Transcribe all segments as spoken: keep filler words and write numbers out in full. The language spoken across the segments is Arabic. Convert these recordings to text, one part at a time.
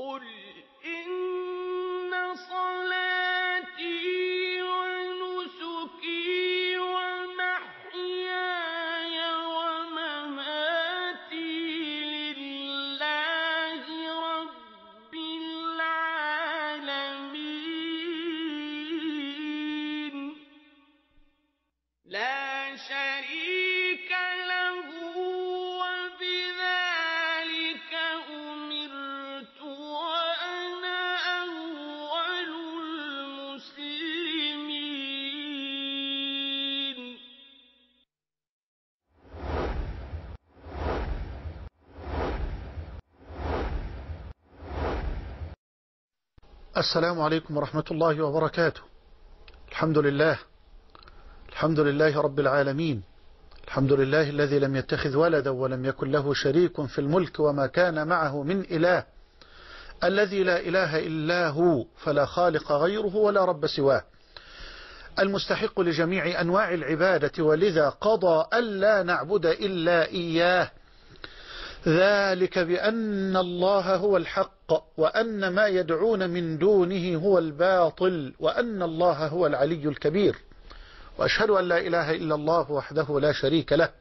قل إن صلاتي ونسكي ومحياي ومماتي لله رب العالمين لا شريك له وبذلك أمرت وأنا أول المسلمين. السلام عليكم ورحمة الله وبركاته. الحمد لله الحمد لله رب العالمين، الحمد لله الذي لم يتخذ ولدا ولم يكن له شريك في الملك وما كان معه من إله، الذي لا إله إلا هو فلا خالق غيره ولا رب سواه، المستحق لجميع أنواع العبادة، ولذا قضى ألا نعبد إلا إياه، ذلك بأن الله هو الحق وأن ما يدعون من دونه هو الباطل وأن الله هو العلي الكبير. وأشهد أن لا إله إلا الله وحده لا شريك له،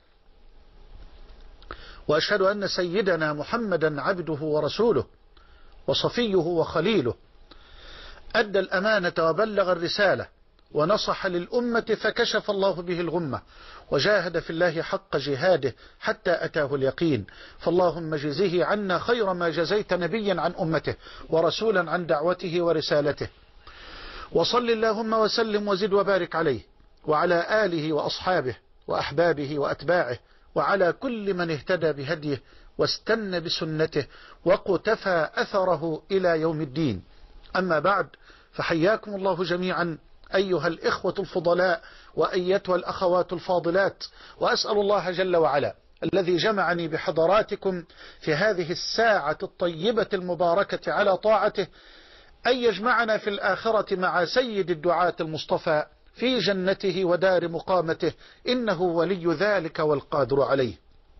وأشهد أن سيدنا محمدا عبده ورسوله وصفيه وخليله، أدى الأمانة وبلغ الرسالة ونصح للأمة فكشف الله به الغمة، وجاهد في الله حق جهاده حتى أتاه اليقين. فاللهم جزيه عنا خير ما جزيت نبيا عن أمته ورسولا عن دعوته ورسالته، وصل اللهم وسلم وزد وبارك عليه وعلى آله وأصحابه وأحبابه وأتباعه وعلى كل من اهتدى بهديه واستنى بسنته وقتفى أثره إلى يوم الدين. أما بعد، فحياكم الله جميعا أيها الإخوة الفضلاء وأيتها الأخوات الفاضلات، وأسأل الله جل وعلا الذي جمعني بحضراتكم في هذه الساعة الطيبة المباركة على طاعته أن يجمعنا في الآخرة مع سيد الدعاة المصطفى في جنته ودار مقامته، إنه ولي ذلك والقادر عليه.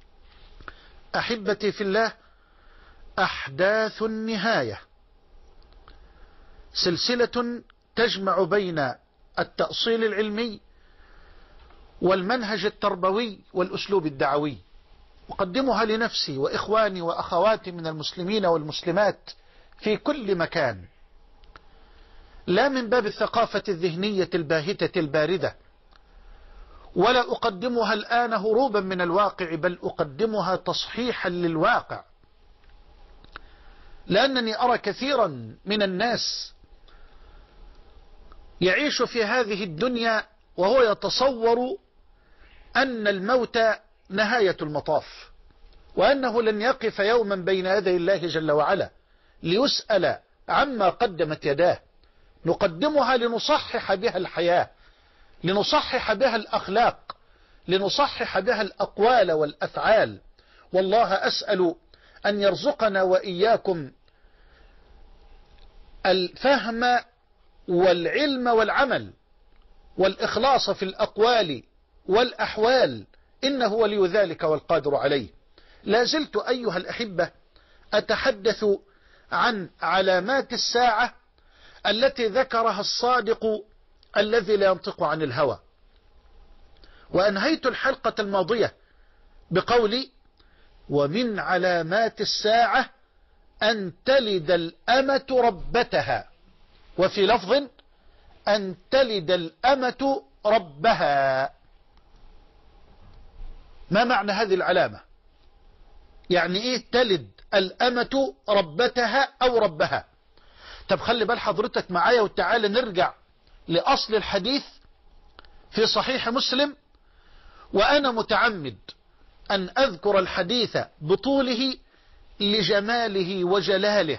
أحبتي في الله، أحداث النهاية سلسلة تجمع بين التأصيل العلمي والمنهج التربوي والأسلوب الدعوي، أقدمها لنفسي وإخواني وأخواتي من المسلمين والمسلمات في كل مكان، لا من باب الثقافة الذهنية الباهتة الباردة، ولا أقدمها الآن هروبا من الواقع، بل أقدمها تصحيحا للواقع، لأنني أرى كثيرا من الناس يعيش في هذه الدنيا وهو يتصور أن الموت نهاية المطاف، وأنه لن يقف يوما بين يدي الله جل وعلا ليسأل عما قدمت يداه. نقدمها لنصحح بها الحياة، لنصحح بها الأخلاق، لنصحح بها الأقوال والأفعال. والله أسأل أن يرزقنا وإياكم الفهم والعلم والعمل والإخلاص في الأقوال والأحوال، إنه ولي ذلك والقادر عليه. لا زلت أيها الأحبة أتحدث عن علامات الساعة التي ذكرها الصادق الذي لا ينطق عن الهوى، وأنهيت الحلقة الماضية بقولي: ومن علامات الساعة أن تلد الأمة ربتها، وفي لفظ أن تلد الأمة ربها. ما معنى هذه العلامة؟ يعني إيه تلد الأمة ربتها أو ربها؟ طب خلي بال حضرتك معايا وتعالى نرجع لأصل الحديث في صحيح مسلم، وأنا متعمد أن أذكر الحديث بطوله لجماله وجلاله،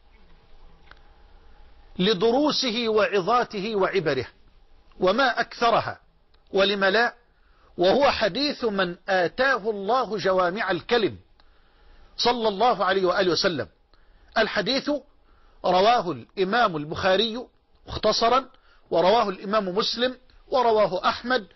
لدروسه وعظاته وعبره، وما أكثرها، ولم لا، وهو حديث من آتاه الله جوامع الكلم صلى الله عليه وآله وسلم. الحديث رواه الإمام البخاري مختصرا، ورواه الإمام مسلم، ورواه أحمد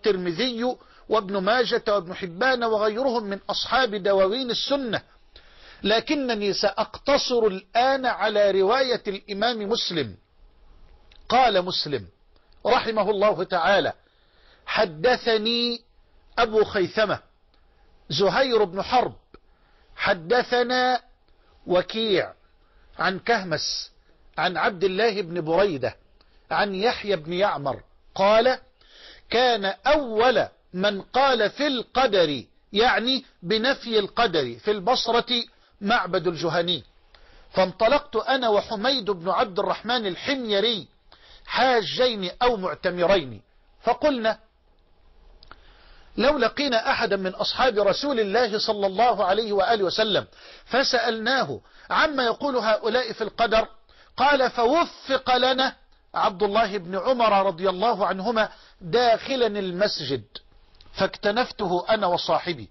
والترمذي وابن ماجة وابن حبان وغيرهم من أصحاب دواوين السنة، لكنني سأقتصر الآن على رواية الإمام مسلم. قال مسلم رحمه الله تعالى: حدثني أبو خيثمة زهير بن حرب حدثنا وكيع عن كهمس عن عبد الله بن بريدة عن يحيى بن يعمر قال: كان أول من قال في القدر، يعني بنفي القدر، في البصرة معبد الجهني، فانطلقت أنا وحميد بن عبد الرحمن الحميري حاجين أو معتمرين، فقلنا: لو لقينا أحدا من أصحاب رسول الله صلى الله عليه وآله وسلم فسألناه عما يقول هؤلاء في القدر، قال: فوفق لنا عبد الله بن عمر رضي الله عنهما داخلا المسجد، فاكتنفته أنا وصاحبي،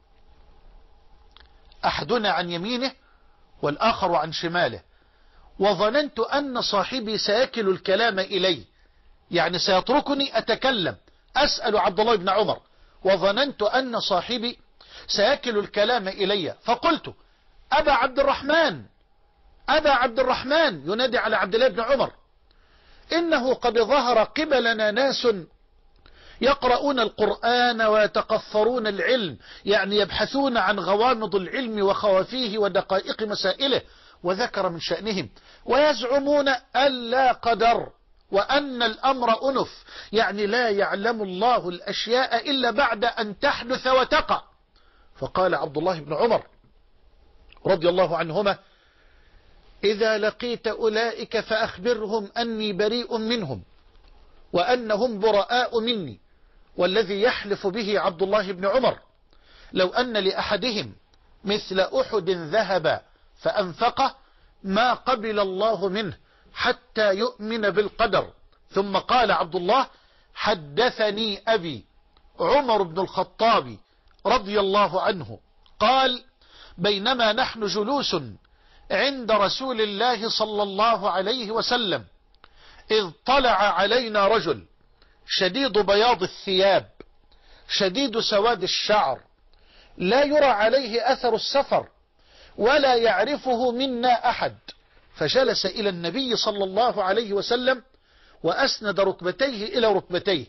أحدنا عن يمينه والآخر عن شماله، وظننت أن صاحبي سيكل الكلام إلي، يعني سيتركني أتكلم أسأل عبد الله بن عمر، وظننت أن صاحبي سيكل الكلام إلي، فقلت: أبا عبد الرحمن، أبا عبد الرحمن، ينادي على عبد الله بن عمر، إنه قد ظهر قبلنا ناس يقرؤون القرآن ويتقفرون العلم، يعني يبحثون عن غوامض العلم وخوافيه ودقائق مسائله، وذكر من شأنهم، ويزعمون أن لا قدر وأن الأمر أنف، يعني لا يعلم الله الأشياء إلا بعد أن تحدث وتقع. فقال عبد الله بن عمر رضي الله عنهما: إذا لقيت أولئك فأخبرهم أني بريء منهم وأنهم براء مني، والذي يحلف به عبد الله بن عمر لو أن لأحدهم مثل أحد ذهب فأنفقه ما قبل الله منه حتى يؤمن بالقدر. ثم قال عبد الله: حدثني أبي عمر بن الخطاب رضي الله عنه قال: بينما نحن جلوس عند رسول الله صلى الله عليه وسلم إذ طلع علينا رجل شديد بياض الثياب شديد سواد الشعر، لا يرى عليه أثر السفر ولا يعرفه منا أحد، فجلس إلى النبي صلى الله عليه وسلم وأسند ركبتيه إلى ركبتيه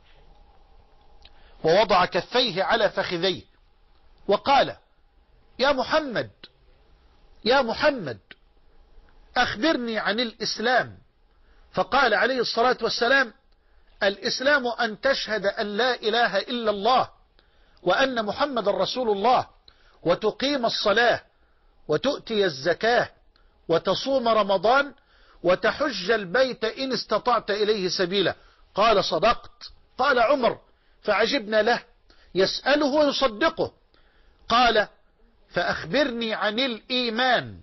ووضع كفيه على فخذيه وقال: يا محمد، يا محمد، أخبرني عن الإسلام. فقال عليه الصلاة والسلام: الإسلام أن تشهد أن لا إله إلا الله وأن محمد رسول الله، وتقيم الصلاة، وتؤتي الزكاة، وتصوم رمضان، وتحج البيت إن استطعت إليه سبيلا. قال: صدقت. قال عمر فعجبنا له، يسأله ويصدقه. قال: فأخبرني عن الإيمان.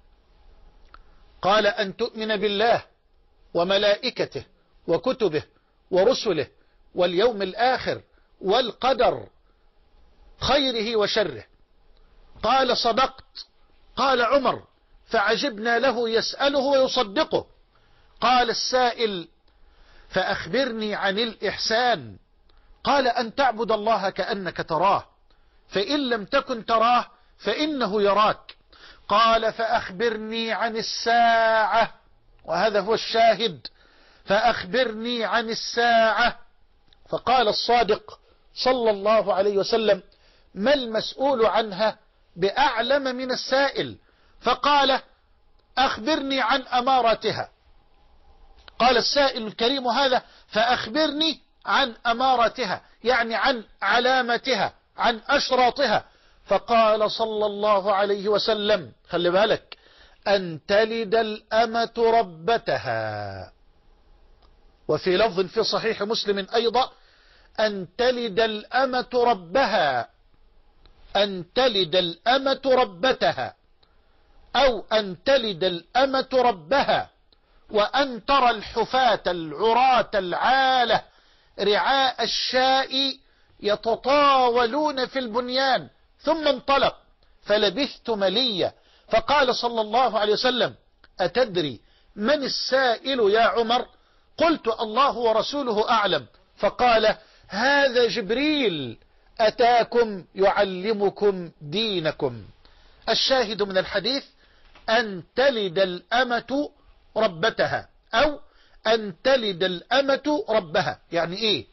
قال: أن تؤمن بالله وملائكته وكتبه ورسله واليوم الآخر والقدر خيره وشره. قال: صدقت. قال عمر فعجبنا له، يسأله ويصدقه. قال السائل: فأخبرني عن الإحسان. قال: أن تعبد الله كأنك تراه، فإن لم تكن تراه فإنه يراك. قال: فأخبرني عن الساعة، وهذا هو الشاهد، فأخبرني عن الساعة. فقال الصادق صلى الله عليه وسلم: ما المسؤول عنها بأعلم من السائل؟ فقال: أخبرني عن أمارتها. قال السائل الكريم هذا: فأخبرني عن أمارتها، يعني عن علامتها، عن أشراطها. فقال صلى الله عليه وسلم: خلي بالك، أن تلد الأمة ربتها. وفي لفظ في صحيح مسلم أيضا: أن تلد الأمة ربها، أن تلد الأمة ربتها، أو أن تلد الأمة ربها، وأن ترى الحفاة العراة العالة رعاء الشاء يتطاولون في البنيان. ثم انطلق فلبثت مليا، فقال صلى الله عليه وسلم: أتدري من السائل يا عمر؟ قلت: الله ورسوله أعلم. فقال: هذا جبريل أتاكم يعلمكم دينكم. الشاهد من الحديث أن تلد الأمة ربتها أو أن تلد الأمة ربها. يعني إيه؟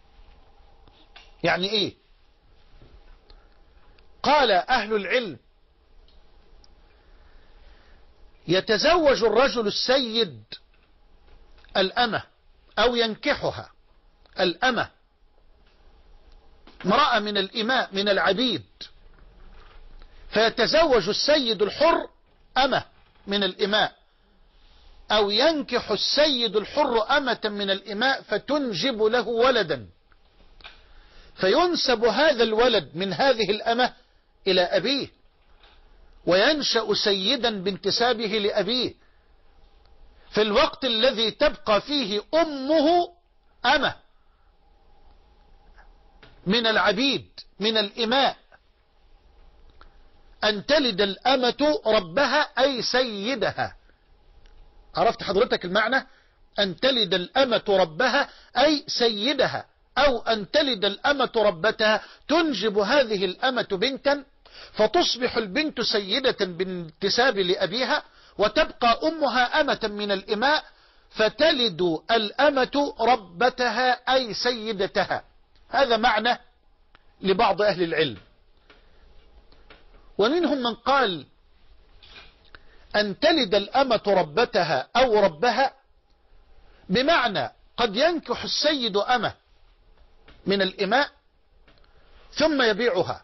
يعني إيه؟ قال أهل العلم يتزوج الرجل السيد الأمة أو ينكحها الأمة، امرأة من الإماء من العبيد، فيتزوج السيد الحر أمة من الإماء، أو ينكح السيد الحر أمة من الإماء فتنجب له ولدا، فينسب هذا الولد من هذه الأمة إلى أبيه، وينشأ سيدا بانتسابه لأبيه، في الوقت الذي تبقى فيه أمه أمة من العبيد من الإماء. أن تلد الأمة ربها أي سيدها. عرفت حضرتك المعنى؟ أن تلد الأمة ربها أي سيدها، أو أن تلد الأمة ربتها تنجب هذه الأمة بنتا، فتصبح البنت سيدة بانتساب لأبيها، وتبقى أمها أمة من الإماء، فتلد الأمة ربتها أي سيدتها. هذا معنى لبعض أهل العلم. ومنهم من قال أن تلد الأمة ربتها أو ربها بمعنى قد ينكح السيد أمة من الإماء ثم يبيعها،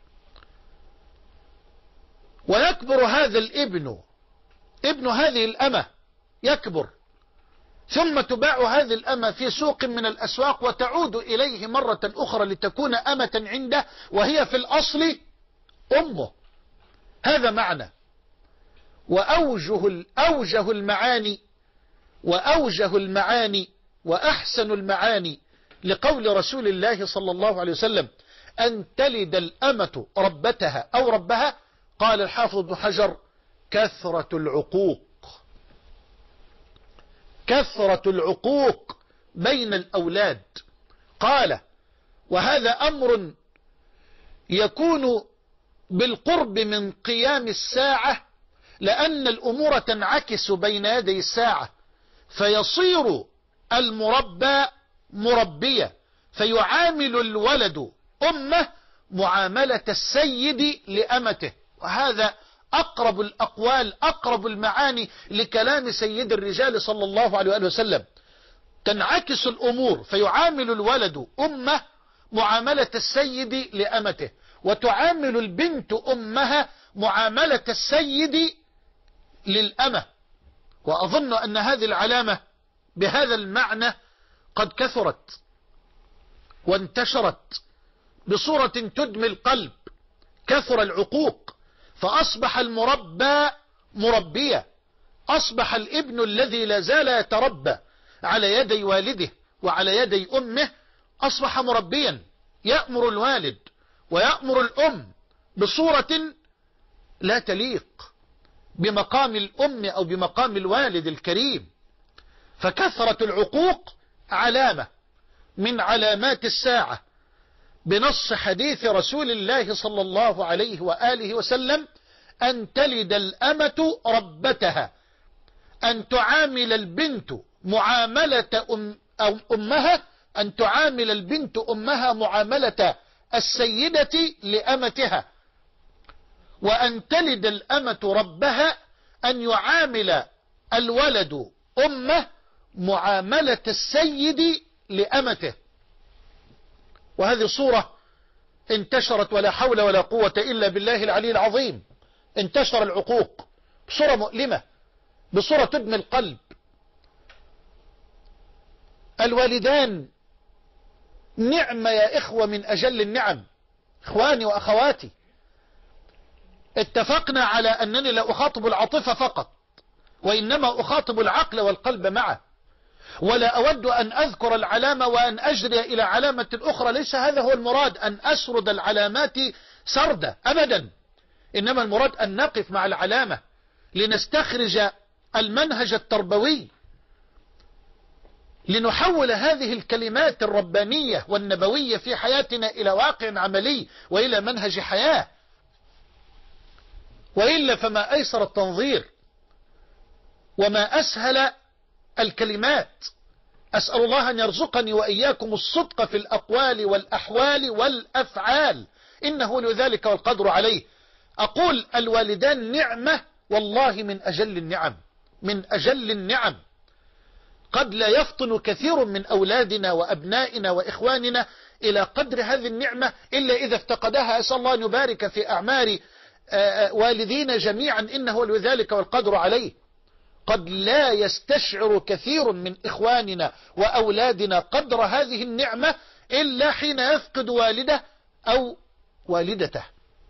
ويكبر هذا الابن ابن هذه الأمة يكبر، ثم تباع هذه الأمة في سوق من الأسواق وتعود إليه مرة أخرى لتكون أمة عنده، وهي في الأصل أمه. هذا معنى. وأوجه أوجه المعاني وأوجه المعاني وأحسن المعاني لقول رسول الله صلى الله عليه وسلم أن تلد الأمة ربتها أو ربها، قال الحافظ ابن حجر كثرة العقوق، كثرة العقوق بين الأولاد. قال وهذا أمر يكون بالقرب من قيام الساعة، لأن الأمور تنعكس بين يدي الساعة، فيصير المربى مربية، فيعامل الولد أمه معاملة السيد لأمته. وهذا أقرب الأقوال أقرب المعاني لكلام سيد الرجال صلى الله عليه وآله وسلم. تنعكس الأمور، فيعامل الولد أمه معاملة السيد لأمته، وتعامل البنت أمها معاملة السيد للأمة. وأظن أن هذه العلامة بهذا المعنى قد كثرت وانتشرت بصورة تدمي القلب. كثر العقوق، فأصبح المربى مربية، أصبح الابن الذي لا زال يتربى على يدي والده وعلى يدي أمه أصبح مربيا، يأمر الوالد ويأمر الأم بصورة لا تليق بمقام الأم أو بمقام الوالد الكريم. فكثرة العقوق علامة من علامات الساعة، بنص حديث رسول الله صلى الله عليه وآله وسلم أن تلد الأمة ربتها، أن تعامل البنت معاملة أم أو أمها أن تعامل البنت أمها معاملة السيدة لأمتها، وأن تلد الأمة ربها أن يعامل الولد أمه معاملة السيد لأمته. وهذه صورة انتشرت ولا حول ولا قوة إلا بالله العلي العظيم. انتشر العقوق بصورة مؤلمة، بصورة تدمي القلب. الوالدان نعمة يا إخوة من أجل النعم. إخواني وأخواتي، اتفقنا على أنني لا أخاطب العاطفة فقط، وإنما أخاطب العقل والقلب معه، ولا أود أن أذكر العلامة وأن أجري إلى علامة أخرى. ليس هذا هو المراد أن أسرد العلامات سردة أبدا، إنما المراد أن نقف مع العلامة لنستخرج المنهج التربوي، لنحول هذه الكلمات الربانية والنبوية في حياتنا إلى واقع عملي وإلى منهج حياة. وإلا فما أيسر التنظير وما أسهل الكلمات. أسأل الله أن يرزقني وإياكم الصدق في الأقوال والأحوال والأفعال، إنه لذلك والقدر عليه. أقول الوالدان نعمة والله من أجل النعم، من أجل النعم. قد لا يفطن كثير من أولادنا وأبنائنا وإخواننا إلى قدر هذه النعمة إلا إذا افتقدها. أسأل الله أن يبارك في أعمار والدينا جميعا، إنه لذلك والقدر عليه. قد لا يستشعر كثير من إخواننا وأولادنا قدر هذه النعمة إلا حين يفقد والده أو والدته.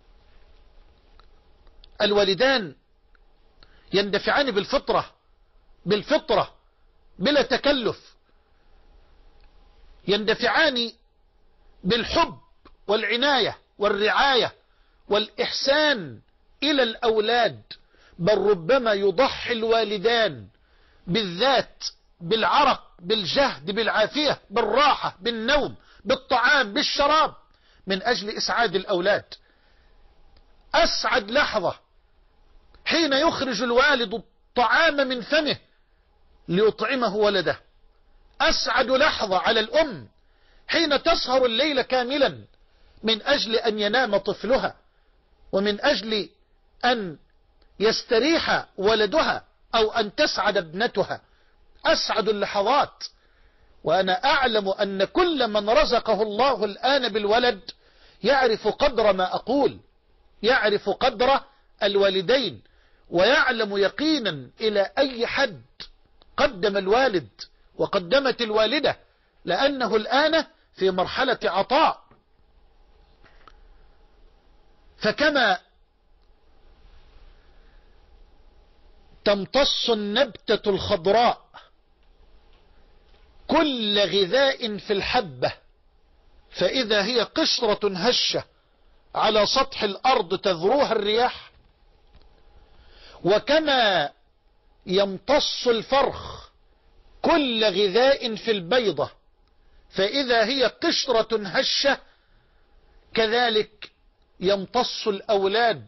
الوالدان يندفعان بالفطرة بالفطرة بلا تكلف، يندفعان بالحب والعناية والرعاية والإحسان إلى الأولاد، بل ربما يضحي الوالدان بالذات بالعرق بالجهد بالعافية بالراحة بالنوم بالطعام بالشراب من أجل إسعاد الأولاد. أسعد لحظة حين يخرج الوالد الطعام من فمه ليطعمه ولده. أسعد لحظة على الأم حين تسهر الليل كاملا من أجل أن ينام طفلها ومن أجل أن يستريح ولدها أو أن تسعد ابنتها. أسعد اللحظات. وأنا أعلم أن كل من رزقه الله الآن بالولد يعرف قدر ما أقول، يعرف قدر الوالدين، ويعلم يقينا إلى أي حد قدم الوالد وقدمت الوالدة، لأنه الآن في مرحلة عطاء. فكما تمتص النبتة الخضراء كل غذاء في الحبة فإذا هي قشرة هشة على سطح الأرض تذروها الرياح، وكما يمتص الفرخ كل غذاء في البيضة فإذا هي قشرة هشة، كذلك يمتص الأولاد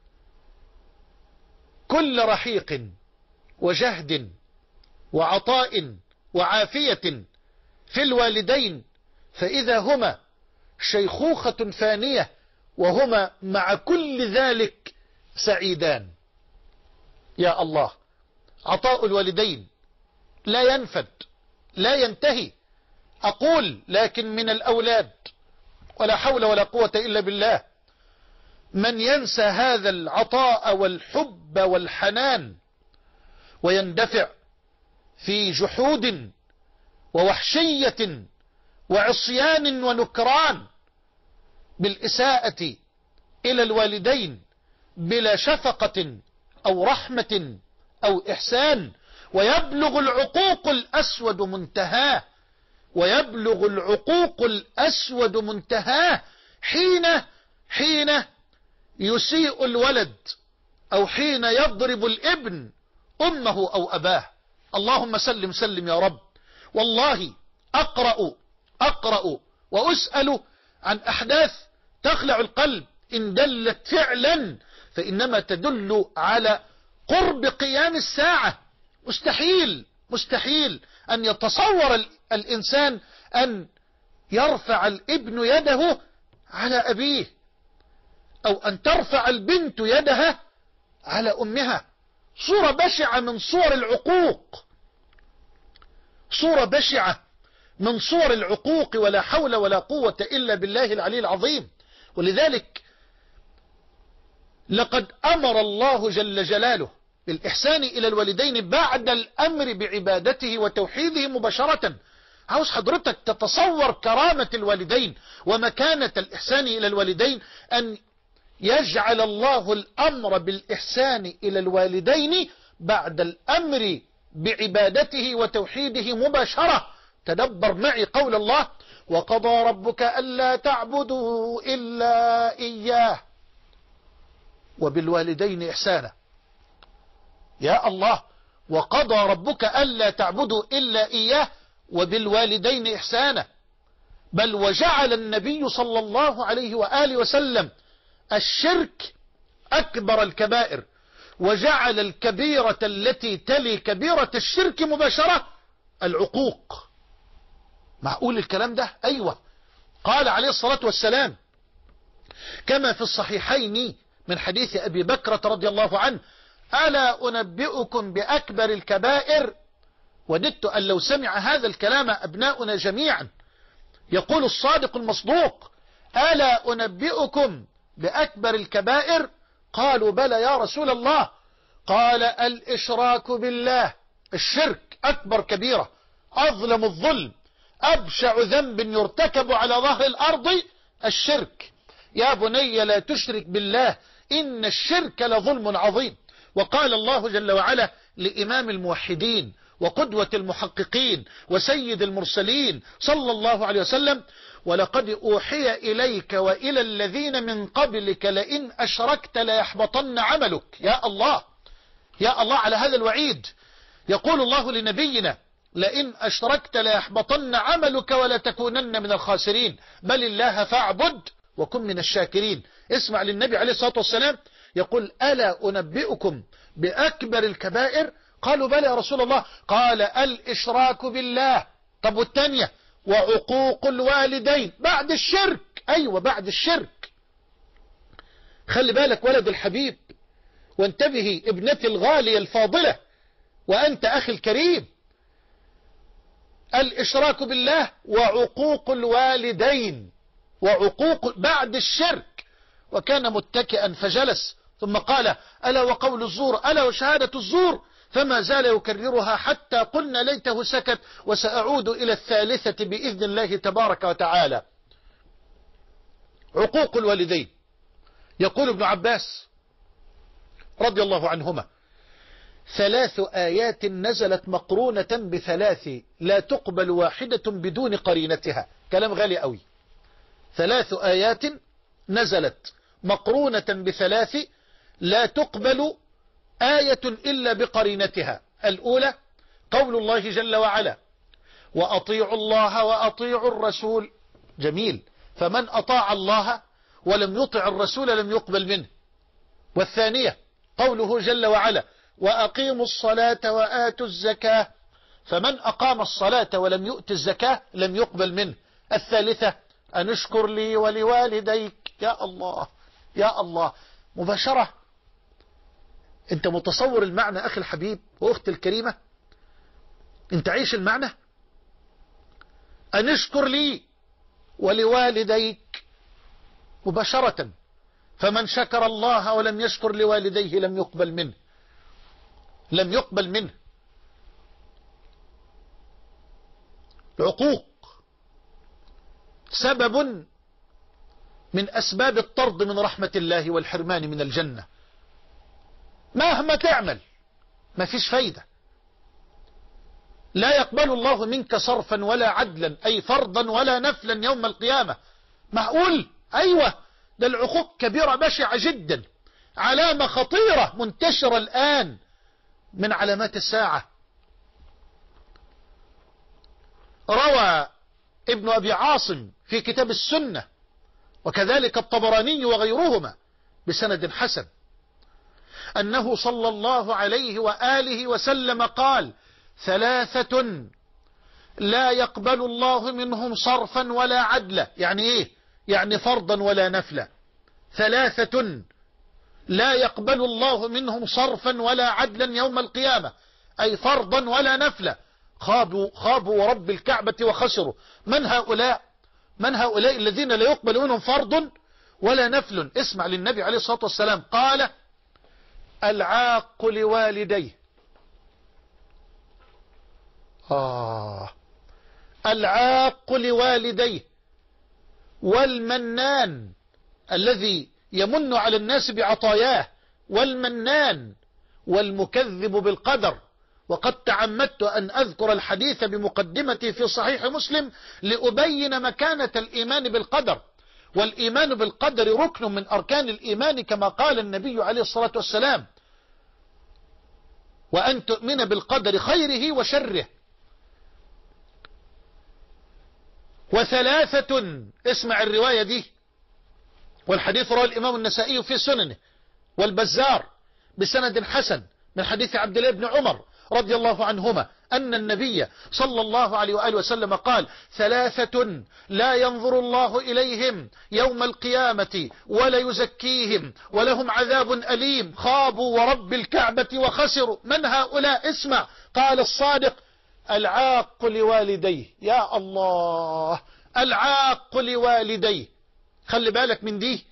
كل رحيق وجهد وعطاء وعافية في الوالدين فإذا هما شيخوخة فانية وهما مع كل ذلك سعيدان. يا الله، عطاء الوالدين لا ينفد لا ينتهي. أقول لكن من الأولاد ولا حول ولا قوة إلا بالله من ينسى هذا العطاء والحب والحنان ويندفع في جحود ووحشية وعصيان ونكران بالإساءة إلى الوالدين بلا شفقة أو رحمة أو إحسان، ويبلغ العقوق الأسود منتهاه ويبلغ العقوق الأسود منتهاه حين حين يسيء الولد أو حين يضرب الابن أمه أو أباه. اللهم سلم سلم يا رب. والله أقرأ أقرأ وأسأل عن أحداث تخلع القلب، إن دلت فعلا فإنما تدل على قرب قيام الساعة. مستحيل مستحيل أن يتصور الإنسان أن يرفع الابن يده على أبيه أو أن ترفع البنت يدها على أمها. صورة بشعة من صور العقوق، صورة بشعة من صور العقوق، ولا حول ولا قوة إلا بالله العلي العظيم. ولذلك لقد أمر الله جل جلاله بالإحسان إلى الوالدين بعد الأمر بعبادته وتوحيده مباشرة. عاوز حضرتك تتصور كرامة الوالدين ومكانة الإحسان إلى الوالدين، أن يجعل الله الأمر بالإحسان إلى الوالدين بعد الأمر بعبادته وتوحيده مباشرة. تدبر معي قول الله: وقضى ربك ألا تعبدوا إلا إياه وبالوالدين إحسانا. يا الله، وقضى ربك ألا تعبدوا إلا إياه وبالوالدين إحسانا. بل وجعل النبي صلى الله عليه وآله وسلم الشرك أكبر الكبائر وجعل الكبيرة التي تلي كبيرة الشرك مباشرة العقوق. معقول الكلام ده؟ أيوة. قال عليه الصلاة والسلام كما في الصحيحين من حديث أبي بكرة رضي الله عنه: ألا أنبئكم بأكبر الكبائر؟ وددت أن لو سمع هذا الكلام أبناؤنا جميعا. يقول الصادق المصدوق: ألا أنبئكم بأكبر الكبائر؟ قالوا بلى يا رسول الله. قال: الإشراك بالله، الشرك أكبر كبيرة، أظلم الظلم، أبشع ذنب يرتكب على ظهر الأرض الشرك. يا بني لا تشرك بالله إن الشرك لظلم عظيم. وقال الله جل وعلا لإمام الموحدين وقدوة المحققين وسيد المرسلين صلى الله عليه وسلم: ولقد أوحي إليك وإلى الذين من قبلك لئن أشركت ليحبطن عملك. يا الله، يا الله على هذا الوعيد. يقول الله لنبينا: لئن أشركت ليحبطن عملك ولتكونن من الخاسرين، بل الله فاعبد وكن من الشاكرين. اسمع للنبي عليه الصلاة والسلام يقول: ألا أنبئكم بأكبر الكبائر؟ قالوا بلى يا رسول الله. قال: الإشراك بالله. طب والتانية؟ وعقوق الوالدين بعد الشرك. أيوة بعد الشرك. خلي بالك ولد الحبيب، وانتبهي ابنتي الغالية الفاضلة، وأنت أخي الكريم. الإشراك بالله وعقوق الوالدين، وعقوق بعد الشرك. وكان متكئا فجلس ثم قال: ألا وقول الزور، ألا وشهادة الزور، فما زال يكررها حتى قلنا ليته سكت، وسأعود إلى الثالثة بإذن الله تبارك وتعالى. عقوق الوالدين. يقول ابن عباس رضي الله عنهما: ثلاث آيات نزلت مقرونة بثلاث لا تقبل واحدة بدون قرينتها. كلام غالي قوي. ثلاث آيات نزلت مقرونة بثلاث لا تقبل آية إلا بقرينتها. الأولى قول الله جل وعلا: وأطيعوا الله وأطيعوا الرسول. جميل. فمن أطاع الله ولم يطع الرسول لم يقبل منه. والثانية قوله جل وعلا: وأقيموا الصلاة وآتوا الزكاة. فمن أقام الصلاة ولم يؤت الزكاة لم يقبل منه. الثالثة: أن اشكر لي ولوالديك. يا الله، يا الله، مباشرة. انت متصور المعنى أخي الحبيب وأختي الكريمة؟ انت عيش المعنى. أن اشكر لي ولوالديك مباشرة. فمن شكر الله ولم يشكر لوالديه لم يقبل منه، لم يقبل منه. العقوق سبب من أسباب الطرد من رحمة الله والحرمان من الجنة. مهما تعمل ما فيش فايدة. لا يقبل الله منك صرفا ولا عدلا، أي فرضا ولا نفلا يوم القيامة. معقول؟ أيوة. ده العقوق كبيرة بشعة جدا، علامة خطيرة منتشرة الآن من علامات الساعة. روى ابن أبي عاصم في كتاب السنة وكذلك الطبراني وغيرهما بسند حسن أنه صلى الله عليه وآله وسلم قال: ثلاثة لا يقبل الله منهم صرفا ولا عدلا. يعني ايه؟ يعني فرضا ولا نفلا. ثلاثة لا يقبل الله منهم صرفا ولا عدلا يوم القيامة، أي فرضا ولا نفلا. خابوا خابوا ورب الكعبة وخسروا. من هؤلاء؟ من هؤلاء الذين لا يقبل منهم فرض ولا نفل؟ اسمع للنبي عليه الصلاة والسلام قال: العاق لوالديه. آه العاق لوالديه، والمنان الذي يمن على الناس بعطاياه، والمنان، والمكذب بالقدر. وقد تعمدت أن أذكر الحديث بمقدمتي في صحيح مسلم لأبين مكانة الإيمان بالقدر. والإيمان بالقدر ركن من أركان الإيمان كما قال النبي عليه الصلاة والسلام: وأن تؤمن بالقدر خيره وشره. وثلاثة، اسمع الرواية دي، والحديث رواه الإمام النسائي في سننه والبزار بسند حسن من حديث عبد الله بن عمر رضي الله عنهما أن النبي صلى الله عليه وآله وسلم قال: ثلاثة لا ينظر الله إليهم يوم القيامة ولا يزكيهم ولهم عذاب أليم، خابوا ورب الكعبة وخسروا. من هؤلاء؟ اسمع. قال الصادق: العاق لوالديه. يا الله، العاق لوالديه، خلي بالك من دي،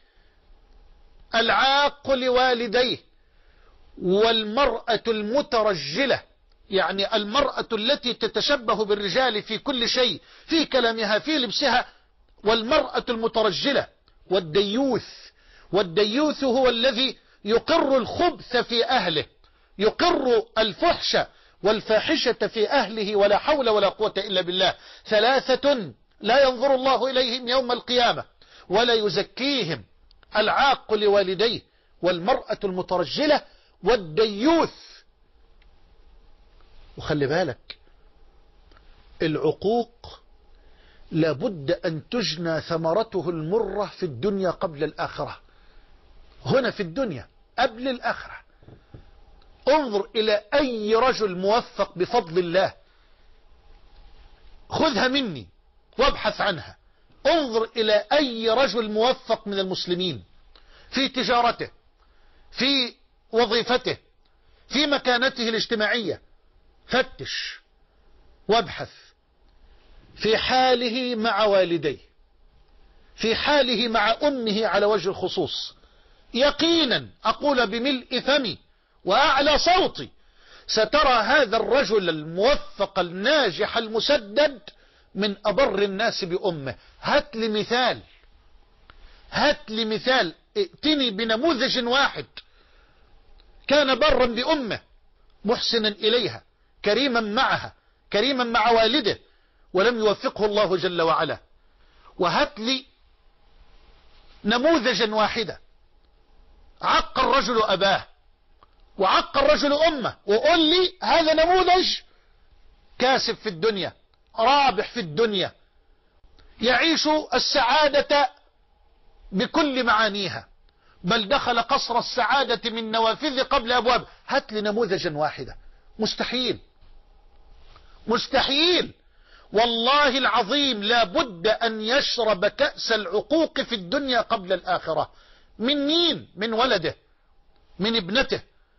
العاق لوالديه. والمرأة المترجلة، يعني المرأة التي تتشبه بالرجال في كل شيء، في كلامها، في لبسها، والمرأة المترجلة. والديوث، والديوث هو الذي يقر الخبث في أهله، يقر الفحش والفاحشة في أهله، ولا حول ولا قوة إلا بالله. ثلاثة لا ينظر الله إليهم يوم القيامة ولا يزكيهم: العاق لوالديه، والمرأة المترجلة، والديوث. وخلي بالك، العقوق لابد أن تجنى ثمرته المرة في الدنيا قبل الآخرة. هنا في الدنيا قبل الآخرة. انظر إلى أي رجل موفق بفضل الله، خذها مني وابحث عنها. انظر إلى أي رجل موفق من المسلمين في تجارته، في وظيفته، في مكانته الاجتماعية، فتش وابحث في حاله مع والديه، في حاله مع أمه على وجه الخصوص. يقينا أقول بملء فمي وأعلى صوتي، سترى هذا الرجل الموفق الناجح المسدد من أبر الناس بأمه. هات لي مثال، هات لي مثال، ائتني بنموذج واحد كان برا بأمه، محسنا إليها، كريما معها، كريما مع والده، ولم يوفقه الله جل وعلا. وهات لي نموذجا واحدا عق الرجل أباه وعق الرجل أمه، وقل لي هذا نموذج كاسب في الدنيا، رابح في الدنيا، يعيش السعادة بكل معانيها، بل دخل قصر السعادة من نوافذ قبل أبواب. هات لي نموذجا واحدا. مستحيل، مستحيل والله العظيم. لا بد أن يشرب كأس العقوق في الدنيا قبل الآخرة. من مين؟ من ولده، من ابنته.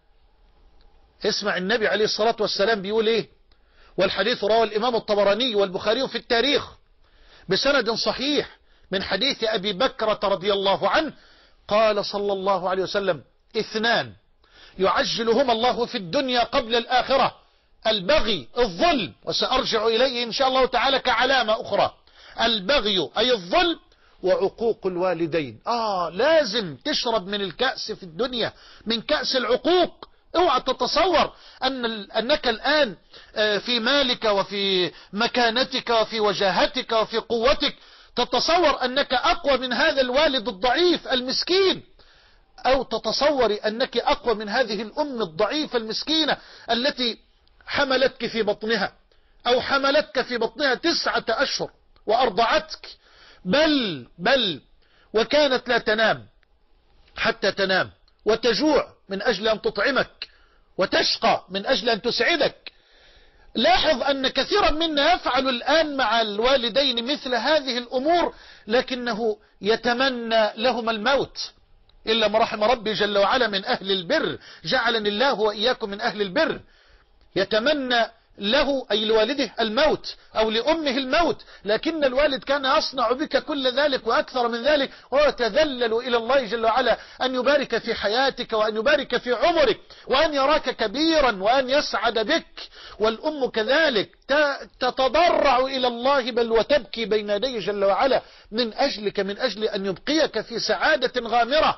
اسمع النبي عليه الصلاة والسلام بيقول ايه، والحديث رواه الإمام الطبراني والبخاري في التاريخ بسند صحيح من حديث أبي بكرة رضي الله عنه، قال صلى الله عليه وسلم: اثنان يعجلهما الله في الدنيا قبل الآخرة: البغي، الظلم، وسأرجع إليه إن شاء الله تعالى كعلامة أخرى. البغي أي الظلم، وعقوق الوالدين. آه لازم تشرب من الكأس في الدنيا، من كأس العقوق. اوعى تتصور أن أنك الآن في مالك وفي مكانتك وفي وجاهتك وفي قوتك تتصور أنك أقوى من هذا الوالد الضعيف المسكين، أو تتصور أنك أقوى من هذه الأم الضعيفة المسكينة التي حملتك في بطنها، أو حملتك في بطنها تسعة أشهر وأرضعتك، بل بل وكانت لا تنام حتى تنام، وتجوع من أجل أن تطعمك، وتشقى من أجل أن تسعدك. لاحظ أن كثيرا منا يفعل الآن مع الوالدين مثل هذه الأمور، لكنه يتمنى لهما الموت، إلا ما رحم ربي جل وعلا من أهل البر، جعلني الله وإياكم من أهل البر. يتمنى له أي لوالده الموت أو لأمه الموت، لكن الوالد كان يصنع بك كل ذلك وأكثر من ذلك، ويتذلل إلى الله جل وعلا أن يبارك في حياتك وأن يبارك في عمرك وأن يراك كبيرا وأن يسعد بك. والأم كذلك تتضرع إلى الله بل وتبكي بين يديه جل وعلا من أجلك، من أجل أن يبقيك في سعادة غامرة.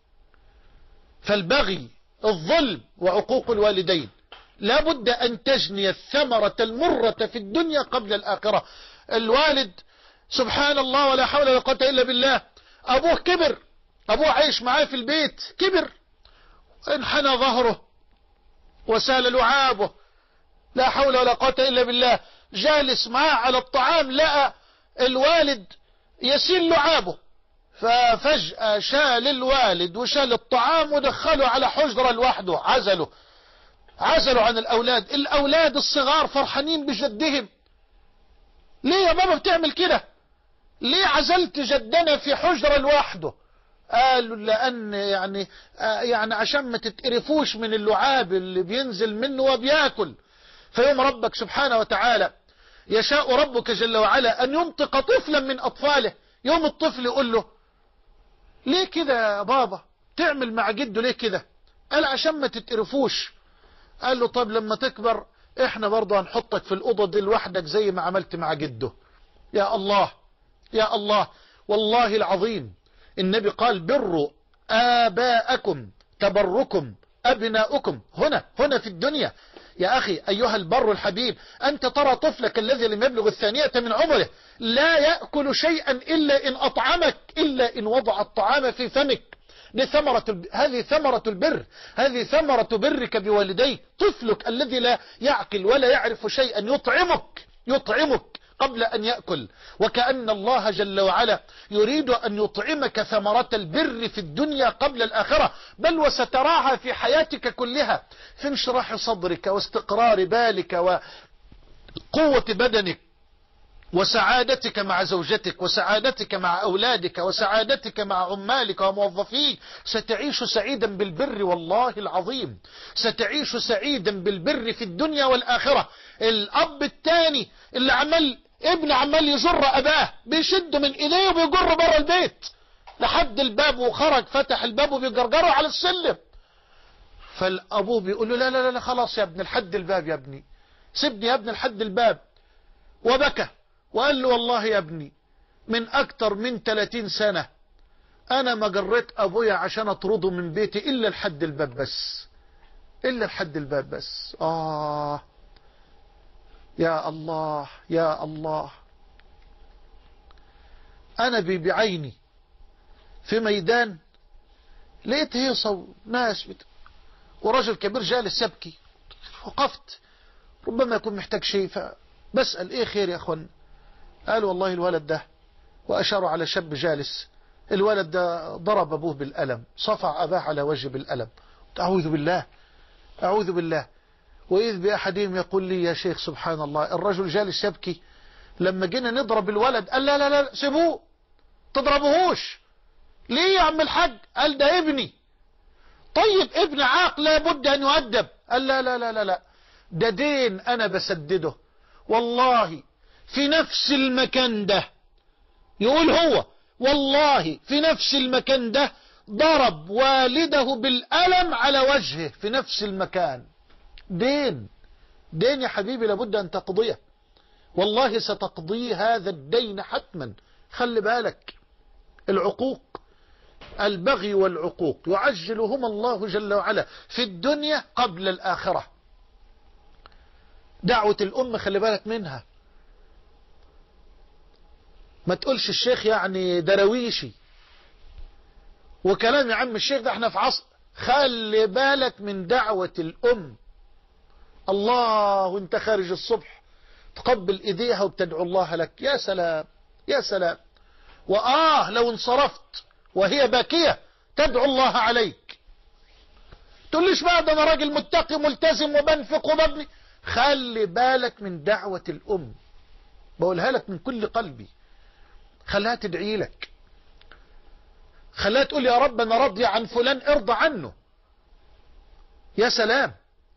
فالبغي، الظلم، وعقوق الوالدين لا بد أن تجني الثمرة المرة في الدنيا قبل الآخرة. الوالد سبحان الله ولا حول ولا قوة إلا بالله، أبوه كبر، أبوه عايش معاه في البيت، كبر، انحنى ظهره وسال لعابه، لا حول ولا قوة إلا بالله، جالس معاه على الطعام، لقى الوالد يسيل لعابه، ففجأة شال الوالد وشال الطعام ودخله على حجرة لوحده، عزله عزلوا عن الأولاد. الأولاد الصغار فرحانين بجدهم. ليه يا بابا بتعمل كده؟ ليه عزلت جدنا في حجرة لوحده؟ قالوا لأن يعني يعني عشان ما تتقرفوش من اللعاب اللي بينزل منه وبياكل. فيوم ربك سبحانه وتعالى يشاء ربك جل وعلا أن ينطق طفلا من أطفاله، يوم الطفل يقول له ليه كده يا بابا تعمل مع جده ليه كده؟ قال عشان ما تتقرفوش. قال له طب لما تكبر احنا برضه هنحطك في الأوضة دي لوحدك زي ما عملت مع جده. يا الله يا الله، والله العظيم النبي قال بروا آباءكم تبركم أبناؤكم هنا هنا في الدنيا. يا أخي أيها البر الحبيب، أنت ترى طفلك الذي لم يبلغ الثانية من عمره لا يأكل شيئا إلا إن أطعمك، إلا إن وضع الطعام في فمك. ثمرة هذه ثمرة البر، هذه ثمرة برك بوالديه. طفلك الذي لا يعقل ولا يعرف شيئا يطعمك يطعمك قبل أن يأكل، وكأن الله جل وعلا يريد أن يطعمك ثمرة البر في الدنيا قبل الآخرة، بل وستراها في حياتك كلها، في انشراح صدرك واستقرار بالك وقوة بدنك وسعادتك مع زوجتك وسعادتك مع أولادك وسعادتك مع عمالك وموظفيك. ستعيش سعيدا بالبر والله العظيم، ستعيش سعيدا بالبر في الدنيا والآخرة. الأب الثاني اللي عمل ابن عمال يجر أباه، بيشد من إيديه وبيجر بره البيت لحد الباب، وخرج فتح الباب وبيجرجره على السلم. فالأبوه بيقول له لا لا لا خلاص يا ابني لحد الباب، يا ابني سيبني يا ابني لحد الباب. وبكى وقال له والله يا ابني من أكتر من ثلاثين سنة أنا ما جريت أبويا عشان أطرده من بيتي إلا لحد الباب بس، إلا لحد الباب بس. آه يا الله يا الله. أنا بعيني في ميدان لقيت هيصة ناس بت... ورجل كبير جالس يبكي. وقفت ربما يكون محتاج شيء، فبسأل ايه خير يا اخوان؟ قال والله الولد ده، وأشاروا على شاب جالس، الولد ده ضرب أبوه بالألم، صفع أباه على وجه بالألم. أعوذ بالله أعوذ بالله. وإذ بأحدهم يقول لي يا شيخ سبحان الله، الرجل جالس يبكي، لما جينا نضرب الولد قال لا لا لا سيبوه تضربوهوش. ليه يا عم الحاج؟ قال ده ابني. طيب ابن عاق لابد أن يؤدب. قال لا لا لا لا لا ده دين أنا بسدده. والله في نفس المكان ده، يقول هو والله في نفس المكان ده ضرب والده بالألم على وجهه في نفس المكان. دين دين يا حبيبي لابد أن تقضيه، والله ستقضي هذا الدين حتما. خلي بالك، العقوق البغي والعقوق يعجلهما الله جل وعلا في الدنيا قبل الآخرة. دعوة الأم خلي بالك منها، ما تقولش الشيخ يعني درويشي وكلام يا عم الشيخ ده احنا في عصر. خلي بالك من دعوة الأم. الله وانت خارج الصبح تقبل ايديها وبتدعو الله لك، يا سلام يا سلام. وآه لو انصرفت وهي باكية تدعو الله عليك. تقوليش بقى ده انا راجل متقي ملتزم وبنفق وببني. خلي بالك من دعوة الأم، بقولها لك من كل قلبي. خليها تدعي لك، خليها تقول يا رب انا راضي عن فلان ارضى عنه. يا سلام.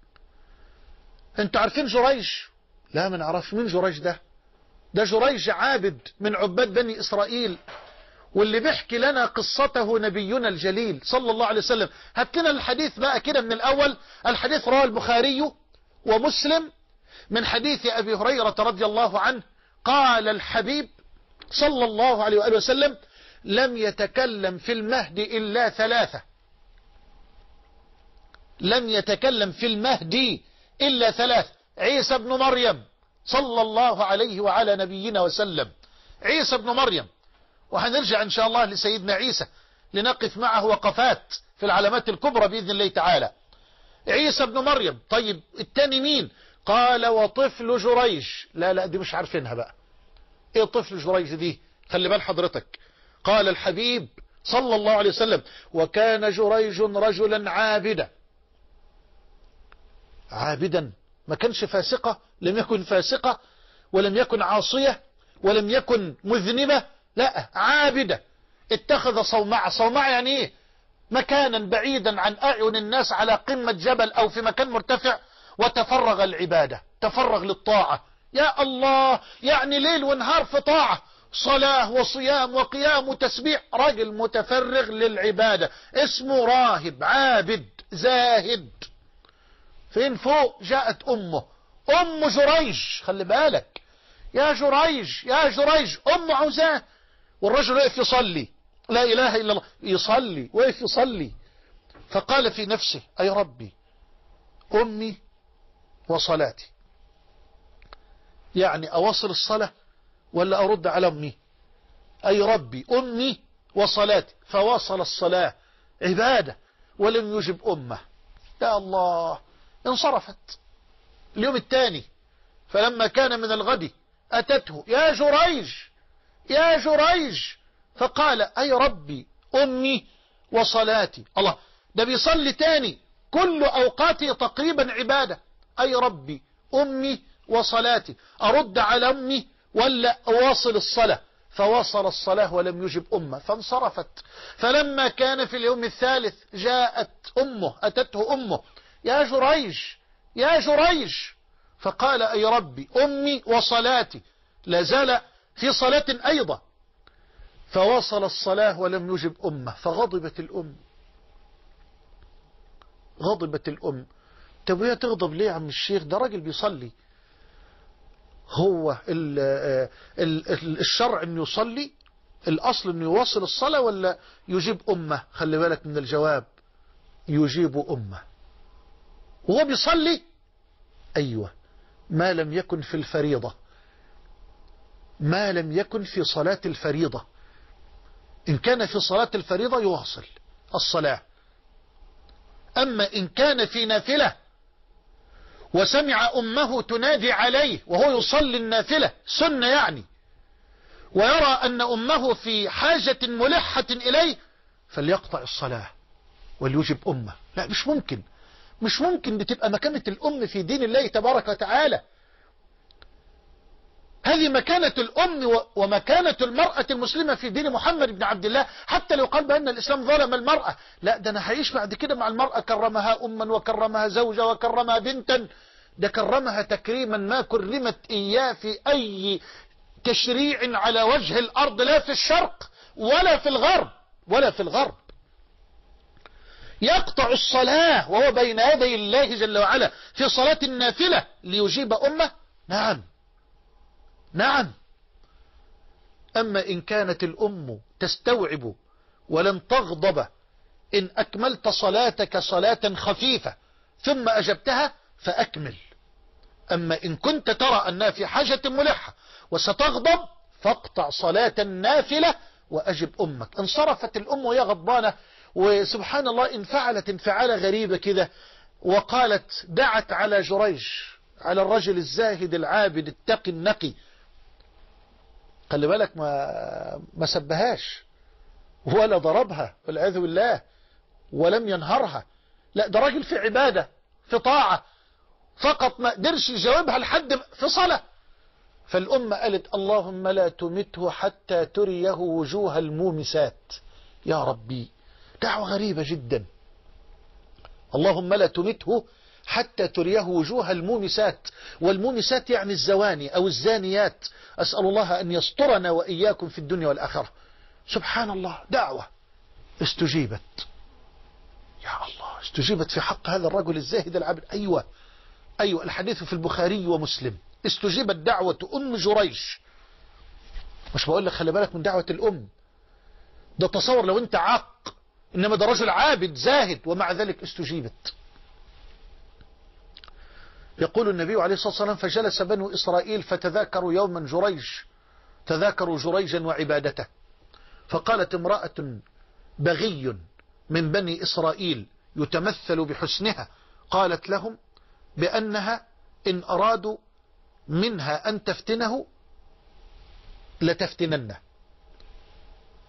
انتوا عارفين جريج؟ لا ما نعرفش مين جريج ده. ده جريج عابد من عباد بني إسرائيل، واللي بيحكي لنا قصته نبينا الجليل صلى الله عليه وسلم. هات لنا الحديث بقى كده من الأول. الحديث رواه البخاري ومسلم من حديث أبي هريرة رضي الله عنه قال الحبيب صلى الله عليه وآله وسلم لم يتكلم في المهد إلا ثلاثة. لم يتكلم في المهدي إلا ثلاث. عيسى بن مريم صلى الله عليه وعلى نبينا وسلم. عيسى بن مريم، وهنرجع إن شاء الله لسيدنا عيسى لنقف معه وقفات في العلامات الكبرى بإذن الله تعالى. عيسى بن مريم. طيب التاني مين؟ قال وطفل جريج. لا لا دي مش عارفينها بقى. ايه طفل جريج دي؟ خلي بال حضرتك. قال الحبيب صلى الله عليه وسلم: وكان جريج رجلا عابدا. عابدا، ما كانش فاسقة، لم يكن فاسقة ولم يكن عاصية ولم يكن مذنبة، لا، عابدة. اتخذ صومعة. صومعة يعني ايه؟ مكانا بعيدا عن أعين الناس على قمة جبل أو في مكان مرتفع، وتفرغ العبادة، تفرغ للطاعة. يا الله، يعني ليل ونهار في طاعة، صلاة وصيام وقيام وتسبيح، راجل متفرغ للعبادة، اسمه راهب عابد زاهد. فين فوق جاءت أمه، أم جريج، خلي بالك، يا جريج يا جريج، أم عوزاه. والرجل وقف يصلي، لا إله إلا الله، يصلي، وقف يصلي. فقال في نفسه: أي ربي، أمي وصلاتي، يعني أواصل الصلاة ولا أرد على أمي؟ أي ربي، أمي وصلاتي. فواصل الصلاة، عبادة، ولم يجب أمه. يا الله، انصرفت. اليوم الثاني فلما كان من الغد أتته: يا جريج يا جريج. فقال: أي ربي، أمي وصلاتي. الله، ده بيصلي تاني، كل أوقاته تقريبا عبادة. أي ربي، أمي وصلاتي، أرد على أمي ولا أواصل الصلاة؟ فواصل الصلاة ولم يجب أمه، فانصرفت. فلما كان في اليوم الثالث جاءت أمه، أتته أمه: يا جريج يا جريج. فقال: أي ربي، أمي وصلاتي، لا زال في صلاة أيضا. فواصل الصلاة ولم يجب أمه، فغضبت الأم. غضبت الأم. طب وهي تغضب ليه يا عم الشيخ؟ ده راجل بيصلي. هو ال ال ال الشرع انه يصلي، الأصل انه يواصل الصلاة ولا يجيب أمه؟ خلي بالك من الجواب، يجيب أمه. وهو بيصلي، أيوة، ما لم يكن في الفريضة، ما لم يكن في صلاة الفريضة. إن كان في صلاة الفريضة يواصل الصلاة. أما إن كان في نافلة وسمع أمه تنادي عليه وهو يصلي النافلة، سنة يعني، ويرى أن أمه في حاجة ملحة إليه، فليقطع الصلاة وليجب أمه. لا، مش ممكن، مش ممكن بتبقى مكانة الأم في دين الله تبارك وتعالى. هذه مكانة الأم ومكانة المرأة المسلمة في دين محمد بن عبد الله. حتى لو قال بأن الإسلام ظلم المرأة، لا، ده أنا هعيش بعد كده مع المرأة، كرمها أما وكرمها زوجة وكرمها بنتا، ده كرمها تكريما ما كرمت إياه في أي تشريع على وجه الأرض، لا في الشرق ولا في الغرب ولا في الغرب. يقطع الصلاة وهو بين يدي الله جل وعلا في صلاة النافلة ليجيب أمه؟ نعم نعم. أما إن كانت الأم تستوعب ولن تغضب إن أكملت صلاتك صلاة خفيفة ثم أجبتها فأكمل. أما إن كنت ترى أنها في حاجة ملحة وستغضب، فاقطع صلاة النافلة وأجب أمك. انصرفت الأم وهي غضبانة، وسبحان الله انفعلت انفعالة غريبة كده، وقالت، دعت على جريج، على الرجل الزاهد العابد التقي النقي. خلي بالك، ما ما سبهاش ولا ضربها والعياذ بالله ولم ينهرها، لا، ده راجل في عبادة في طاعة فقط، ما قدرش يجاوبها لحد في صلاة. فالأم قالت: اللهم لا تمته حتى تريه وجوه المومسات. يا ربي، دعوة غريبة جدا. اللهم لا تمته حتى تريه وجوه المومسات، والمومسات يعني الزواني أو الزانيات. أسأل الله أن يسترنا وإياكم في الدنيا والآخرة. سبحان الله، دعوة استجيبت. يا الله، استجيبت في حق هذا الرجل الزاهد العابد. أيوة أيوة، الحديث في البخاري ومسلم. استجيبت دعوة أم جريج. مش بقول لك خلي بالك من دعوة الأم، ده تصور لو أنت عاق، إنما ده رجل عابد زاهد ومع ذلك استجيبت. يقول النبي عليه الصلاة والسلام: فجلس بنو إسرائيل فتذاكروا يوما جريج، تذاكروا جريجا وعبادته. فقالت امرأة بغي من بني إسرائيل يتمثل بحسنها، قالت لهم بأنها إن أرادوا منها أن تفتنه لتفتننه.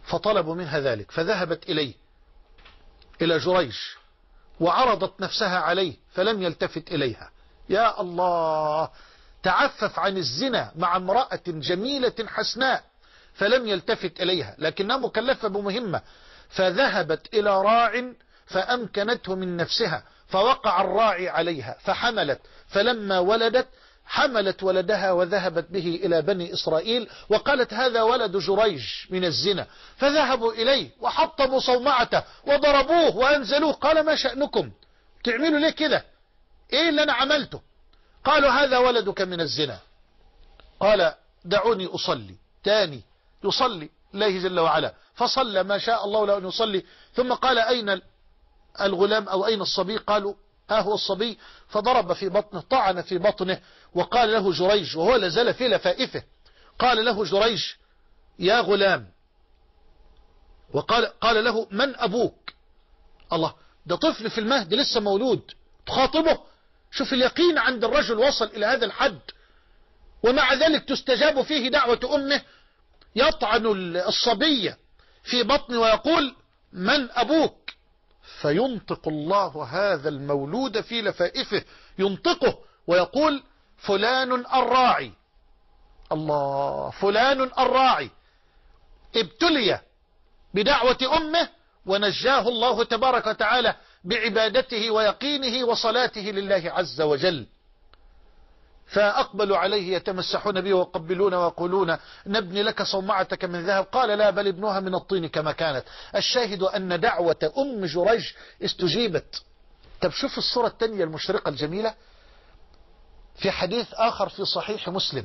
فطلبوا منها ذلك، فذهبت إليه إلى جريج وعرضت نفسها عليه فلم يلتفت إليها. يا الله، تعفف عن الزنا مع امرأة جميلة حسناء فلم يلتفت إليها، لكنها مكلفة بمهمة، فذهبت إلى راع فأمكنته من نفسها، فوقع الراعي عليها فحملت، فلما ولدت حملت ولدها وذهبت به إلى بني إسرائيل وقالت هذا ولد جريج من الزنا، فذهبوا إليه وحطموا صومعته وضربوه وأنزلوه. قال ما شأنكم؟ تعملوا ليه كده؟ إيه اللي أنا عملته؟ قالوا هذا ولدك من الزنا. قال دعوني أصلي. تاني يصلي الله جل وعلا، فصلى ما شاء الله له أن يصلي، ثم قال أين الغلام أو أين الصبي؟ قالوا ها هو الصبي، فضرب في بطنه، طعن في بطنه، وقال له جريج وهو لازال في لفائفه، قال له جريج يا غلام، وقال قال له من أبوك؟ الله، ده طفل في المهد لسه مولود تخاطبه. شوف اليقين عند الرجل وصل إلى هذا الحد، ومع ذلك تستجاب فيه دعوة أمه. يطعن الصبي في بطنه ويقول من أبوك؟ فينطق الله هذا المولود في لفائفه، ينطقه ويقول فلان الراعي. الله، فلان الراعي ابتلي بدعوة أمه ونجاه الله تبارك وتعالى بعبادته ويقينه وصلاته لله عز وجل. فأقبلوا عليه يتمسحون به ويقبلون ويقولون نبني لك صومعتك من ذهب، قال لا بل ابنها من الطين كما كانت. الشاهد أن دعوة أم جريج استجيبت. طب شوف الصورة الثانية المشرقة الجميلة في حديث آخر في صحيح مسلم.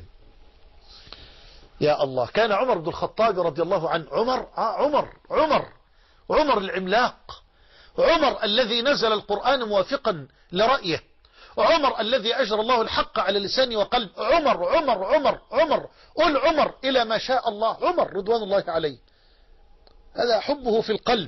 يا الله، كان عمر بن الخطاب رضي الله عنه، عمر آه عمر عمر عمر العملاق، عمر الذي نزل القرآن موافقا لرأيه، عمر الذي أجرى الله الحق على لسانه وقلب، عمر عمر عمر عمر قل عمر إلى ما شاء الله، عمر رضوان الله عليه. هذا حبه في القلب.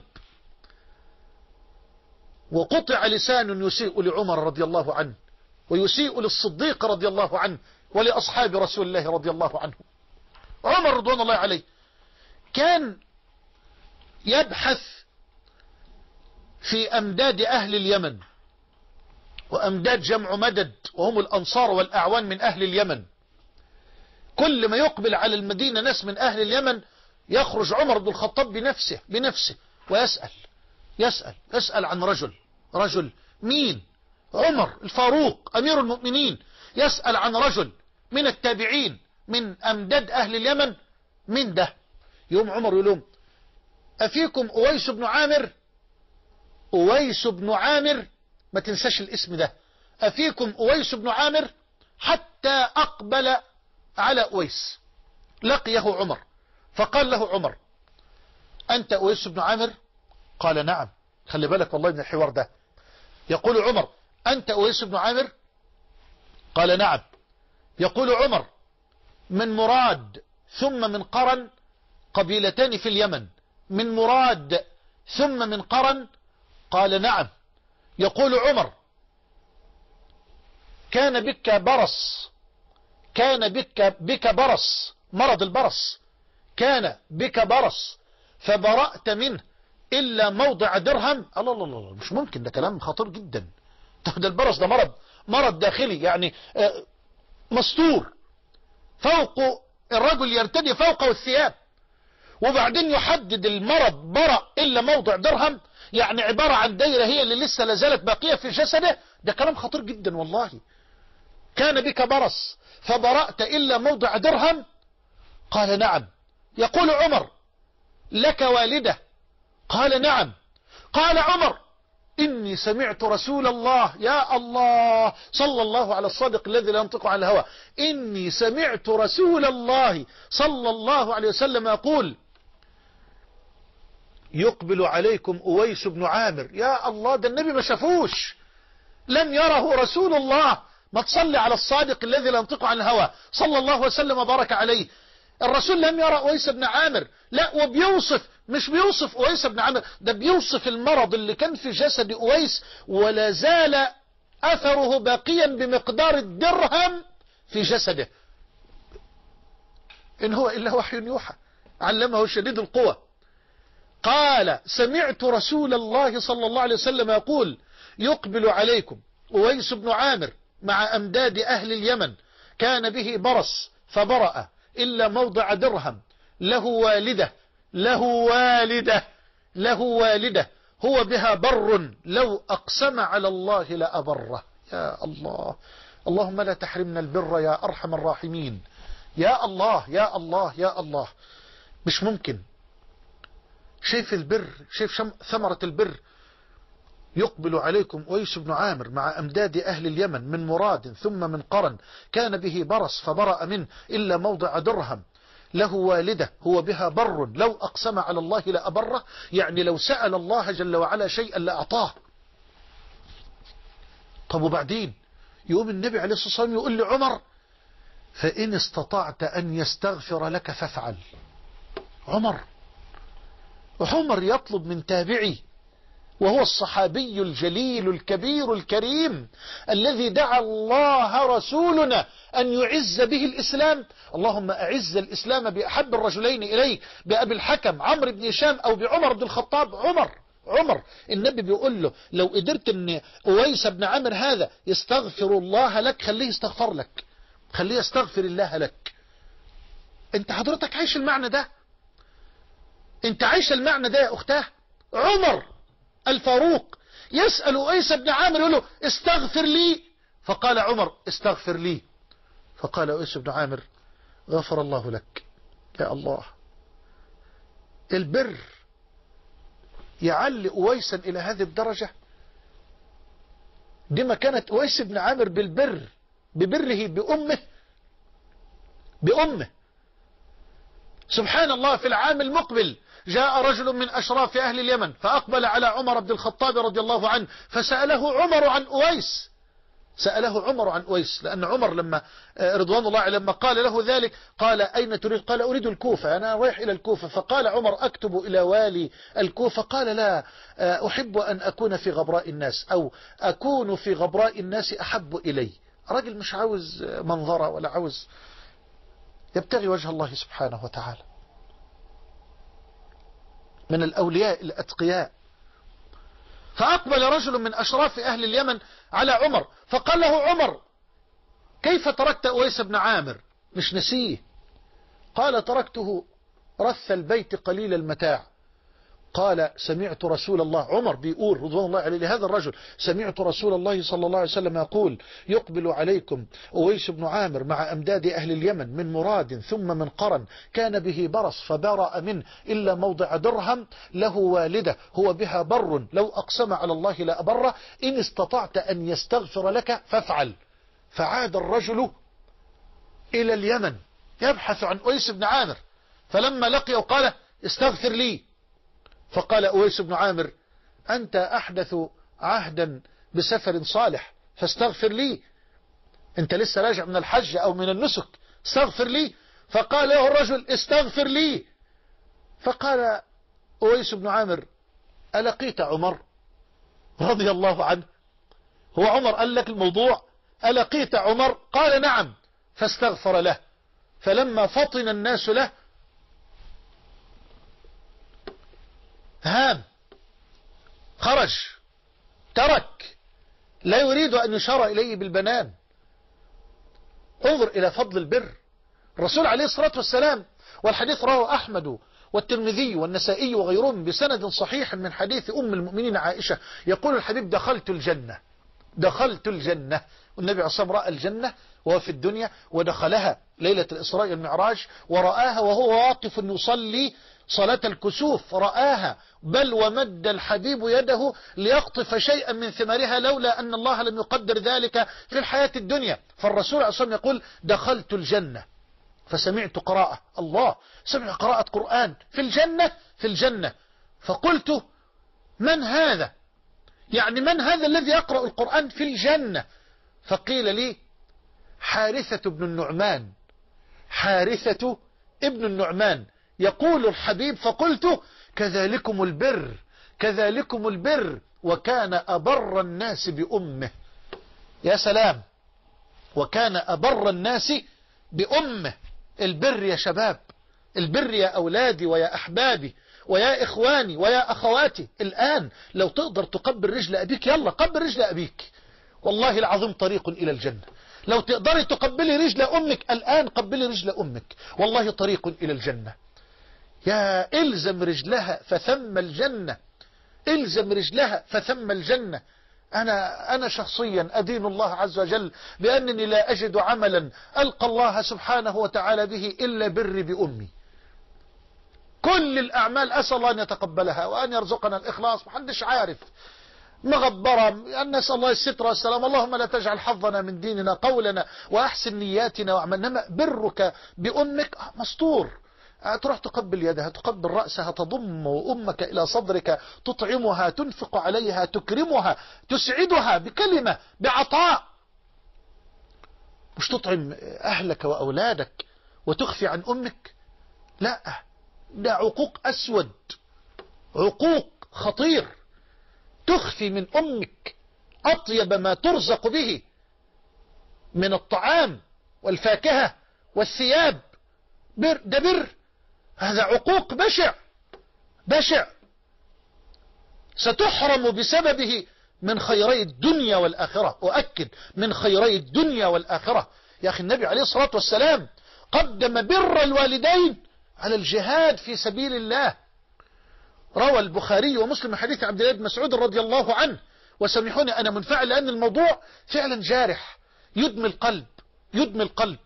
وقطع لسان يسيء لعمر رضي الله عنه ويسيء للصديق رضي الله عنه ولأصحاب رسول الله رضي الله عنه. عمر رضوان الله عليه كان يبحث في أمداد أهل اليمن، وأمداد جمع مدد وهم الأنصار والأعوان من أهل اليمن. كل ما يقبل على المدينة ناس من أهل اليمن يخرج عمر بن الخطاب بنفسه بنفسه ويسأل يسأل يسأل عن رجل رجل مين؟ عمر الفاروق أمير المؤمنين يسأل عن رجل من التابعين من أمداد أهل اليمن، من ده؟ يوم عمر يقول لهم أفيكم أويس بن عامر؟ أويس بن عامر، ما تنساش الاسم ده، أفيكم أويس بن عامر؟ حتى أقبل على أويس لقيه عمر فقال له عمر أنت أويس بن عامر؟ قال نعم. خلي بالك والله من الحوار ده. يقول عمر أنت أويس بن عامر؟ قال نعم. يقول عمر من مراد ثم من قرن، قبيلتان في اليمن، من مراد ثم من قرن؟ قال نعم. يقول عمر كان بك برص، كان بك بك برص، مرض البرص، كان بك برص فبرأت منه إلا موضع درهم. الله الله الله، مش ممكن، ده كلام خطير جدا. ده البرص ده مرض مرض داخلي يعني مستور، فوق الرجل يرتدي فوقه الثياب، وبعدين يحدد المرض برأ إلا موضع درهم، يعني عبارة عن دايرة هي اللي لسه لازالت باقية في جسده. ده كلام خطير جدا والله. كان بك برص فبرأت إلا موضع درهم؟ قال نعم. يقول عمر لك والدة؟ قال نعم. قال عمر إني سمعت رسول الله، يا الله، صلى الله على الصادق الذي لا ينطق عن الهوى، إني سمعت رسول الله صلى الله عليه وسلم يقول يقبل عليكم أويس بن عامر. يا الله، ده النبي ما شافوش، لم يره رسول الله. ما تصلي على الصادق الذي لا ينطق عن الهوى صلى الله وسلم وبارك عليه. الرسول لم يرى أويس بن عامر، لا، وبيوصف، مش بيوصف أويس بن عامر، ده بيوصف المرض اللي كان في جسد أويس ولا زال أثره باقيا بمقدار الدرهم في جسده. إن هو إلا وحي يوحى علمه شديد القوى قال سمعت رسول الله صلى الله عليه وسلم يقول يقبل عليكم أويس بن عامر مع أمداد أهل اليمن كان به برص فبرأ إلا موضع درهم له والدة له والدة له والدة هو بها بر لو أقسم على الله لأبره. يا الله، اللهم لا تحرمنا البر يا أرحم الراحمين. يا الله يا الله يا الله، مش ممكن. شايف البر، شايف ثمرة البر. يقبل عليكم أويس بن عامر مع أمداد أهل اليمن من مراد ثم من قرن كان به برص فبرأ منه إلا موضع درهم له والدة هو بها بر لو أقسم على الله لأبره. يعني لو سأل الله جل وعلا شيئا لأعطاه. طب وبعدين يقوم النبي عليه الصلاة والسلام يقول لعمر فإن استطعت أن يستغفر لك فافعل. عمر عمر يطلب من تابعي وهو الصحابي الجليل الكبير الكريم الذي دعا الله رسولنا أن يعز به الإسلام. اللهم أعز الإسلام بأحب الرجلين إليه، بأبي الحكم عمرو بن هشام أو بعمر بن الخطاب. عمر عمر النبي بيقول له لو قدرت أن أويس بن عامر هذا يستغفر الله لك خليه يستغفر لك، خليه يستغفر الله لك. انت حضرتك عايش المعنى ده؟ انت عايش المعنى ده يا أختاه؟ عمر الفاروق يسأل أويس بن عامر يقول له استغفر لي، فقال عمر استغفر لي، فقال أويس بن عامر غفر الله لك. يا الله، البر يعلي أويسا إلى هذه الدرجة. دي ما كانت أويس بن عامر بالبر ببره بأمه بأمه. سبحان الله، في العام المقبل جاء رجل من أشراف أهل اليمن فأقبل على عمر بن الخطاب رضي الله عنه فسأله عمر عن أويس، سأله عمر عن أويس، لأن عمر لما رضوان الله عليه لما قال له ذلك قال أين تريد؟ قال أريد الكوفة، أنا رايح إلى الكوفة. فقال عمر أكتب إلى والي الكوفة؟ قال لا، أحب أن أكون في غبراء الناس، أو أكون في غبراء الناس أحب إلي. راجل مش عاوز منظرة ولا عاوز، يبتغي وجه الله سبحانه وتعالى، من الأولياء الأتقياء. فأقبل رجل من أشراف أهل اليمن على عمر فقال له عمر كيف تركت أويس بن عامر؟ مش نسيه. قال تركته رث البيت قليل المتاع. قال سمعت رسول الله، عمر بيقول رضوان الله عليه لهذا الرجل سمعت رسول الله صلى الله عليه وسلم يقول يقبل عليكم أويس بن عامر مع أمداد أهل اليمن من مراد ثم من قرن كان به برص فبرأ منه إلا موضع درهم له والدة هو بها بر لو أقسم على الله لأبره إن استطعت أن يستغفر لك فافعل. فعاد الرجل إلى اليمن يبحث عن أويس بن عامر، فلما لقيه قال استغفر لي. فقال أويس بن عامر أنت أحدث عهدا بسفر صالح فاستغفر لي، أنت لسه راجع من الحج أو من النسك، استغفر لي. فقال له الرجل استغفر لي. فقال أويس بن عامر ألقيت عمر رضي الله عنه؟ هو عمر قال لك الموضوع؟ ألقيت عمر؟ قال نعم. فاستغفر له. فلما فطن الناس له هام، خرج، ترك، لا يريد أن يشار إليه بالبنان. انظر إلى فضل البر. الرسول عليه الصلاة والسلام، والحديث رواه أحمد والترمذي والنسائي وغيرهم بسند صحيح من حديث أم المؤمنين عائشة، يقول الحبيب دخلت الجنة دخلت الجنة والنبي عليه الصلاة والسلام رأى الجنة وهو في الدنيا، ودخلها ليلة الإسراء والمعراج ورآها وهو واقف يصلي صلاة الكسوف، رآها بل ومد الحبيب يده ليقطف شيئا من ثمارها لولا أن الله لم يقدر ذلك في الحياة الدنيا. فالرسول عليه الصلاة والسلام يقول دخلت الجنة فسمعت قراءة، الله سمع قراءة قرآن في الجنة في الجنة فقلت من هذا؟ يعني من هذا الذي يقرأ القرآن في الجنة؟ فقيل لي حارثة بن النعمان حارثة ابن النعمان. يقول الحبيب فقلت كذلكم البر كذلكم البر وكان أبر الناس بأمه. يا سلام، وكان أبر الناس بأمه. البر يا شباب، البر يا أولادي ويا أحبابي، ويا إخواني ويا أخواتي الآن لو تقدر تقبل رجل أبيك يلا قبل رجل أبيك، والله العظيم طريق إلى الجنة. لو تقدري تقبلي رجل أمك الآن قبلي رجل أمك، والله طريق إلى الجنة. يا إلزم رجلها فثم الجنة، إلزم رجلها فثم الجنة. أنا, أنا شخصيا أدين الله عز وجل بأنني لا أجد عملا ألقى الله سبحانه وتعالى به إلا بري بأمي. كل الأعمال أسأل الله أن يتقبلها وأن يرزقنا الإخلاص، محدش عارف مغبرة أن نسأل الله الستر والسلام. اللهم لا تجعل حظنا من ديننا قولنا وأحسن نياتنا وعملنا. برك بأمك مستور، تروح تقبل يدها، تقبل رأسها، تضم أمك إلى صدرك، تطعمها، تنفق عليها، تكرمها، تسعدها بكلمة، بعطاء. مش تطعم أهلك وأولادك وتخفي عن أمك، لا، ده عقوق أسود، عقوق خطير. تخفي من أمك أطيب ما ترزق به من الطعام والفاكهة والثياب. بر ده بر، هذا عقوق بشع بشع ستحرم بسببه من خيري الدنيا والآخرة. أؤكد من خيري الدنيا والآخرة. يا أخي النبي عليه الصلاة والسلام قدم بر الوالدين على الجهاد في سبيل الله. روى البخاري ومسلم حديث عبد الله بن مسعود رضي الله عنه، وسامحوني أنا منفعل لأن الموضوع فعلا جارح، يدمي القلب يدمي القلب.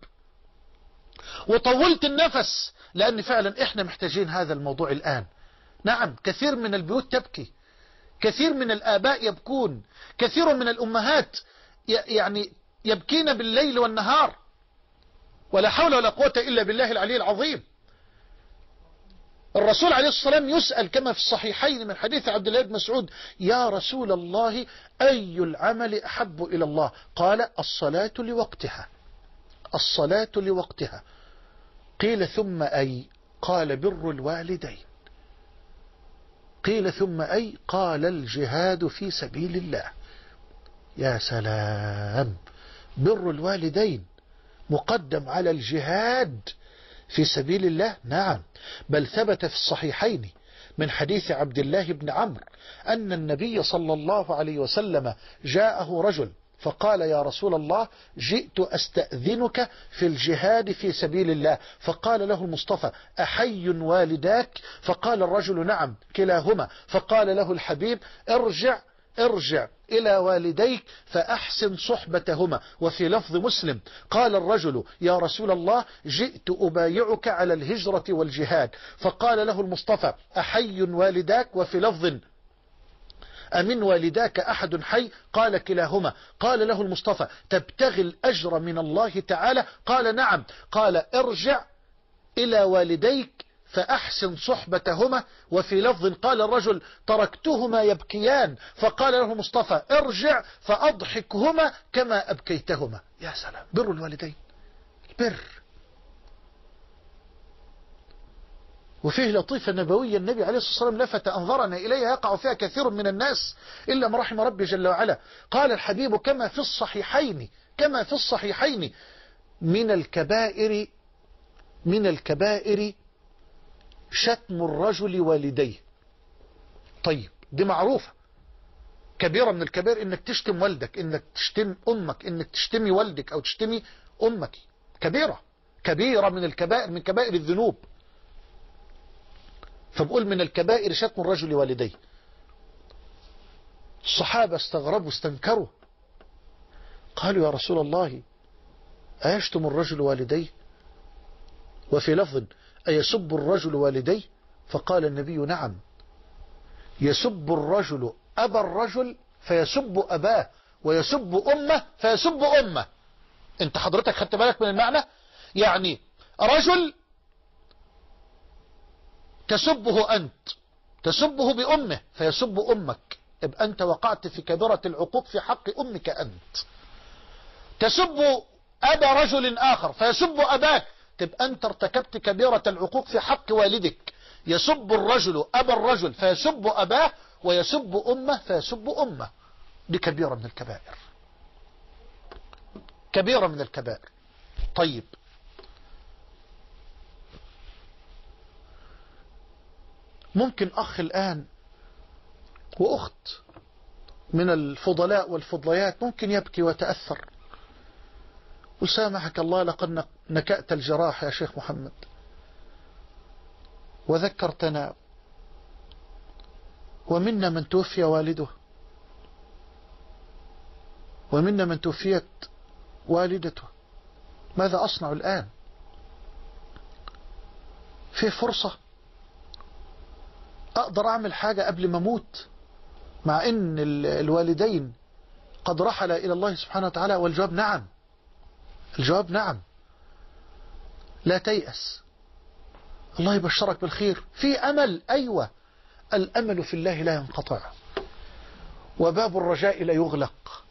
وطولت النفس لأن فعلا إحنا محتاجين هذا الموضوع الآن. نعم، كثير من البيوت تبكي، كثير من الآباء يبكون، كثير من الأمهات يعني يبكين بالليل والنهار، ولا حول ولا قوة إلا بالله العلي العظيم. الرسول عليه الصلاة والسلام يسأل كما في الصحيحين من حديث عبد الله بن مسعود: يا رسول الله أي العمل أحب إلى الله؟ قال: الصلاة لوقتها، الصلاة لوقتها. قيل: ثم أي؟ قال: بر الوالدين. قيل: ثم أي؟ قال: الجهاد في سبيل الله. يا سلام، بر الوالدين مقدم على الجهاد في سبيل الله. نعم، بل ثبت في الصحيحين من حديث عبد الله بن عمرو أن النبي صلى الله عليه وسلم جاءه رجل فقال: يا رسول الله جئت أستأذنك في الجهاد في سبيل الله. فقال له المصطفى: أحي والداك؟ فقال الرجل: نعم كلاهما. فقال له الحبيب: ارجع ارجع إلى والديك فأحسن صحبتهما. وفي لفظ مسلم قال الرجل: يا رسول الله جئت أبايعك على الهجرة والجهاد. فقال له المصطفى: أحي والداك؟ وفي لفظ: أمن والداك أحد حي؟ قال: كلاهما. قال له المصطفى: تبتغي الأجر من الله تعالى؟ قال: نعم. قال: ارجع إلى والديك فأحسن صحبتهما. وفي لفظ قال الرجل: تركتهما يبكيان. فقال له المصطفى: ارجع فأضحكهما كما أبكيتهما. يا سلام، بر الوالدين، البر. وفيه لطيفة نبوية النبي عليه الصلاة والسلام لفت أنظرنا إليها يقع فيها كثير من الناس إلا ما رحم ربي جل وعلا. قال الحبيب كما في الصحيحين كما في الصحيحين من الكبائر من الكبائر شتم الرجل والديه. طيب، دي معروفة، كبيرة من الكبائر انك تشتم والدك، انك تشتم امك، انك تشتمي والدك او تشتمي امك. كبيرة كبيرة من الكبائر، من كبائر الذنوب. فبقول من الكبائر شتم الرجل والديه. الصحابة استغربوا استنكروا، قالوا: يا رسول الله أيشتم الرجل والديه؟ وفي لفظ: أيسب الرجل والديه؟ فقال النبي: نعم، يسب الرجل أبا الرجل فيسب أباه، ويسب أمه فيسب أمه. انت حضرتك خدت بالك من المعنى؟ يعني رجل تسبه أنت، تسبه بأمه فيسب أمك، يبقى أنت وقعت في كبيرة العقوق في حق أمك أنت. تسب أبا رجل آخر فيسب أباك، تبقى أنت ارتكبت كبيرة العقوق في حق والدك. يسب الرجل أبا الرجل فيسب أباه، ويسب أمه فيسب أمه. دي كبيرة من الكبائر، كبيرة من الكبائر. طيب، ممكن أخ الآن وأخت من الفضلاء والفضليات ممكن يبكي ويتأثر، وسامحك الله لقد نكأت الجراح يا شيخ محمد وذكرتنا، ومنا من توفي والده، ومنا من توفيت والدته، ماذا أصنع الآن؟ في فرصة أقدر أعمل حاجة قبل ما أموت، مع أن الوالدين قد رحل إلى الله سبحانه وتعالى؟ والجواب نعم، الجواب نعم. لا تيأس، الله يبشرك بالخير، في أمل. أيوة، الأمل في الله لا ينقطع، وباب الرجاء لا يغلق،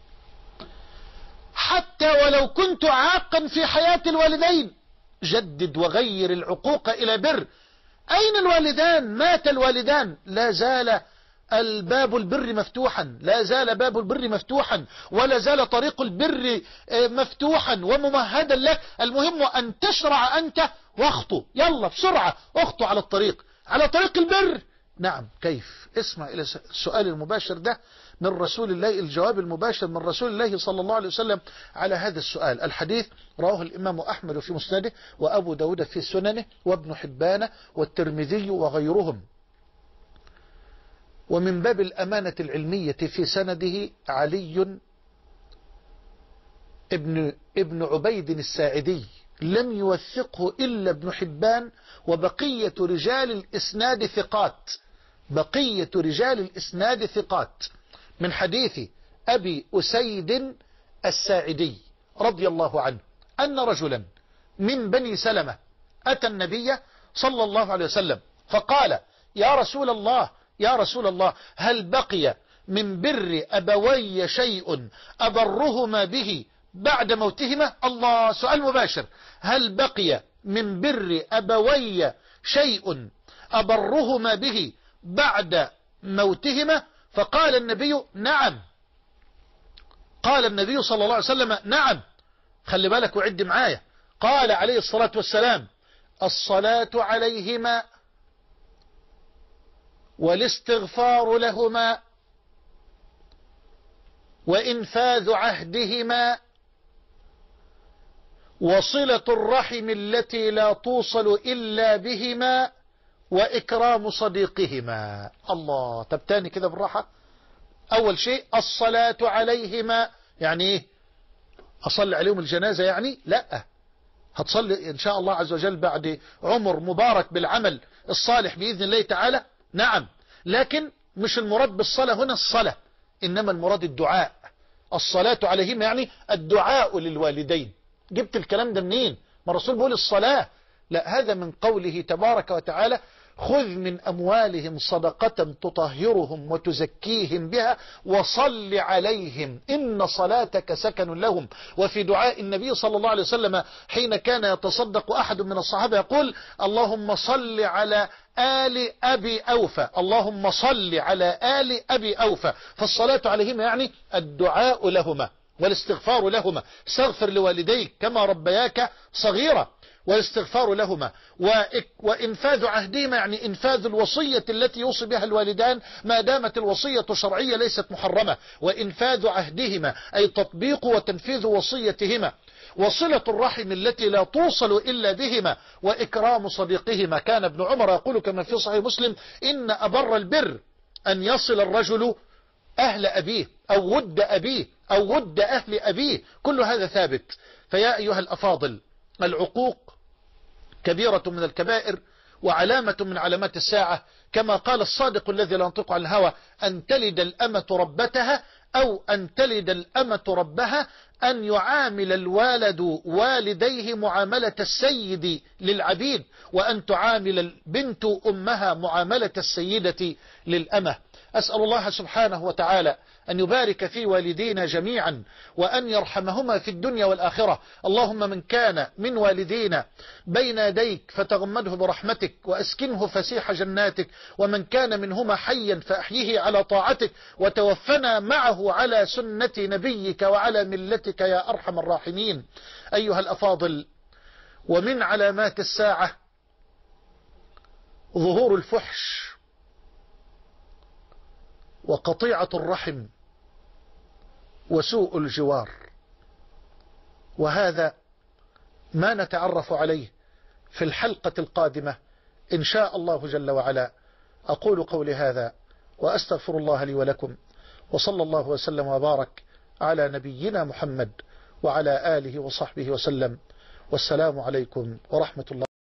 حتى ولو كنت عاقا في حياة الوالدين جدد وغير العقوق إلى بر. أين الوالدان؟ مات الوالدان، لا زال الباب البر مفتوحا، لا زال باب البر مفتوحا، ولا زال طريق البر مفتوحا وممهدا لك. المهم أن تشرع أنت واخطو، يلا بسرعة اخطو على الطريق، على طريق البر. نعم، كيف؟ اسمع إلى السؤال المباشر ده من رسول الله، الجواب المباشر من رسول الله صلى الله عليه وسلم على هذا السؤال. الحديث رواه الإمام أحمد في مسنده، وأبو داود في سننه، وابن حبان والترمذي وغيرهم. ومن باب الأمانة العلمية في سنده علي ابن, ابن عبيد الساعدي، لم يوثقه إلا ابن حبان، وبقية رجال الإسناد ثقات، بقية رجال الإسناد ثقات، من حديث أبي أسيد الساعدي رضي الله عنه أن رجلا من بني سلمة أتى النبي صلى الله عليه وسلم فقال: يا رسول الله يا رسول الله هل بقي من بر أبوي شيء أبرهما به بعد موتهما؟ الله، سؤال مباشر، هل بقي من بر أبوي شيء أبرهما به بعد موتهما؟ فقال النبي: نعم. قال النبي صلى الله عليه وسلم: نعم. خلي بالك وعد معايا. قال عليه الصلاة والسلام: الصلاة عليهما والاستغفار لهما وإنفاذ عهدهما وصلة الرحم التي لا توصل إلا بهما وإكرام صديقهما. الله، طب تاني كده بالراحة. أول شيء الصلاة عليهما، يعني إيه؟ أصلي عليهم الجنازة يعني؟ لا، هتصلي إن شاء الله عز وجل بعد عمر مبارك بالعمل الصالح بإذن الله تعالى. نعم، لكن مش المراد بالصلاة هنا الصلاة، إنما المراد الدعاء. الصلاة عليهما يعني الدعاء للوالدين. جبت الكلام ده منين؟ ما الرسول بيقول الصلاة. لا، هذا من قوله تبارك وتعالى: خذ من أموالهم صدقة تطهرهم وتزكيهم بها وصل عليهم إن صلاتك سكن لهم. وفي دعاء النبي صلى الله عليه وسلم حين كان يتصدق أحد من الصحابة يقول: اللهم صل على آل أبي أوفى، اللهم صل على آل أبي أوفى. فالصلاة عليهما يعني الدعاء لهما والاستغفار لهما، استغفر لوالديك كما ربياك صغيرة، والاستغفار لهما وإنفاذ عهدهما يعني إنفاذ الوصية التي يوصي بها الوالدان ما دامت الوصية شرعية ليست محرمة، وإنفاذ عهدهما أي تطبيق وتنفيذ وصيتهما، وصلة الرحم التي لا توصل إلا بهما، وإكرام صديقهما. كان ابن عمر يقول كما في صحيح مسلم: إن أبر البر أن يصل الرجل أهل أبيه أو ود أبيه أو ود أهل أبيه، كل هذا ثابت. فيا أيها الأفاضل، العقوق كبيرة من الكبائر وعلامة من علامات الساعة، كما قال الصادق الذي لا ينطق عن الهوى: أن تلد الأمة ربتها أو أن تلد الأمة ربها، أن يعامل الوالد والديه معاملة السيد للعبيد، وأن تعامل البنت أمها معاملة السيدة للأمة. أسأل الله سبحانه وتعالى أن يبارك في والدينا جميعا وأن يرحمهما في الدنيا والآخرة. اللهم من كان من والدينا بين يديك فتغمده برحمتك وأسكنه فسيح جناتك، ومن كان منهما حيا فأحيه على طاعتك، وتوفنا معه على سنة نبيك وعلى ملتك يا أرحم الراحمين. أيها الأفاضل، ومن علامات الساعة ظهور الفحش وقطيعة الرحم وسوء الجوار. وهذا ما نتعرف عليه في الحلقة القادمة إن شاء الله جل وعلا. أقول قولي هذا وأستغفر الله لي ولكم، وصلى الله وسلم وبارك على نبينا محمد وعلى آله وصحبه وسلم، والسلام عليكم ورحمة الله.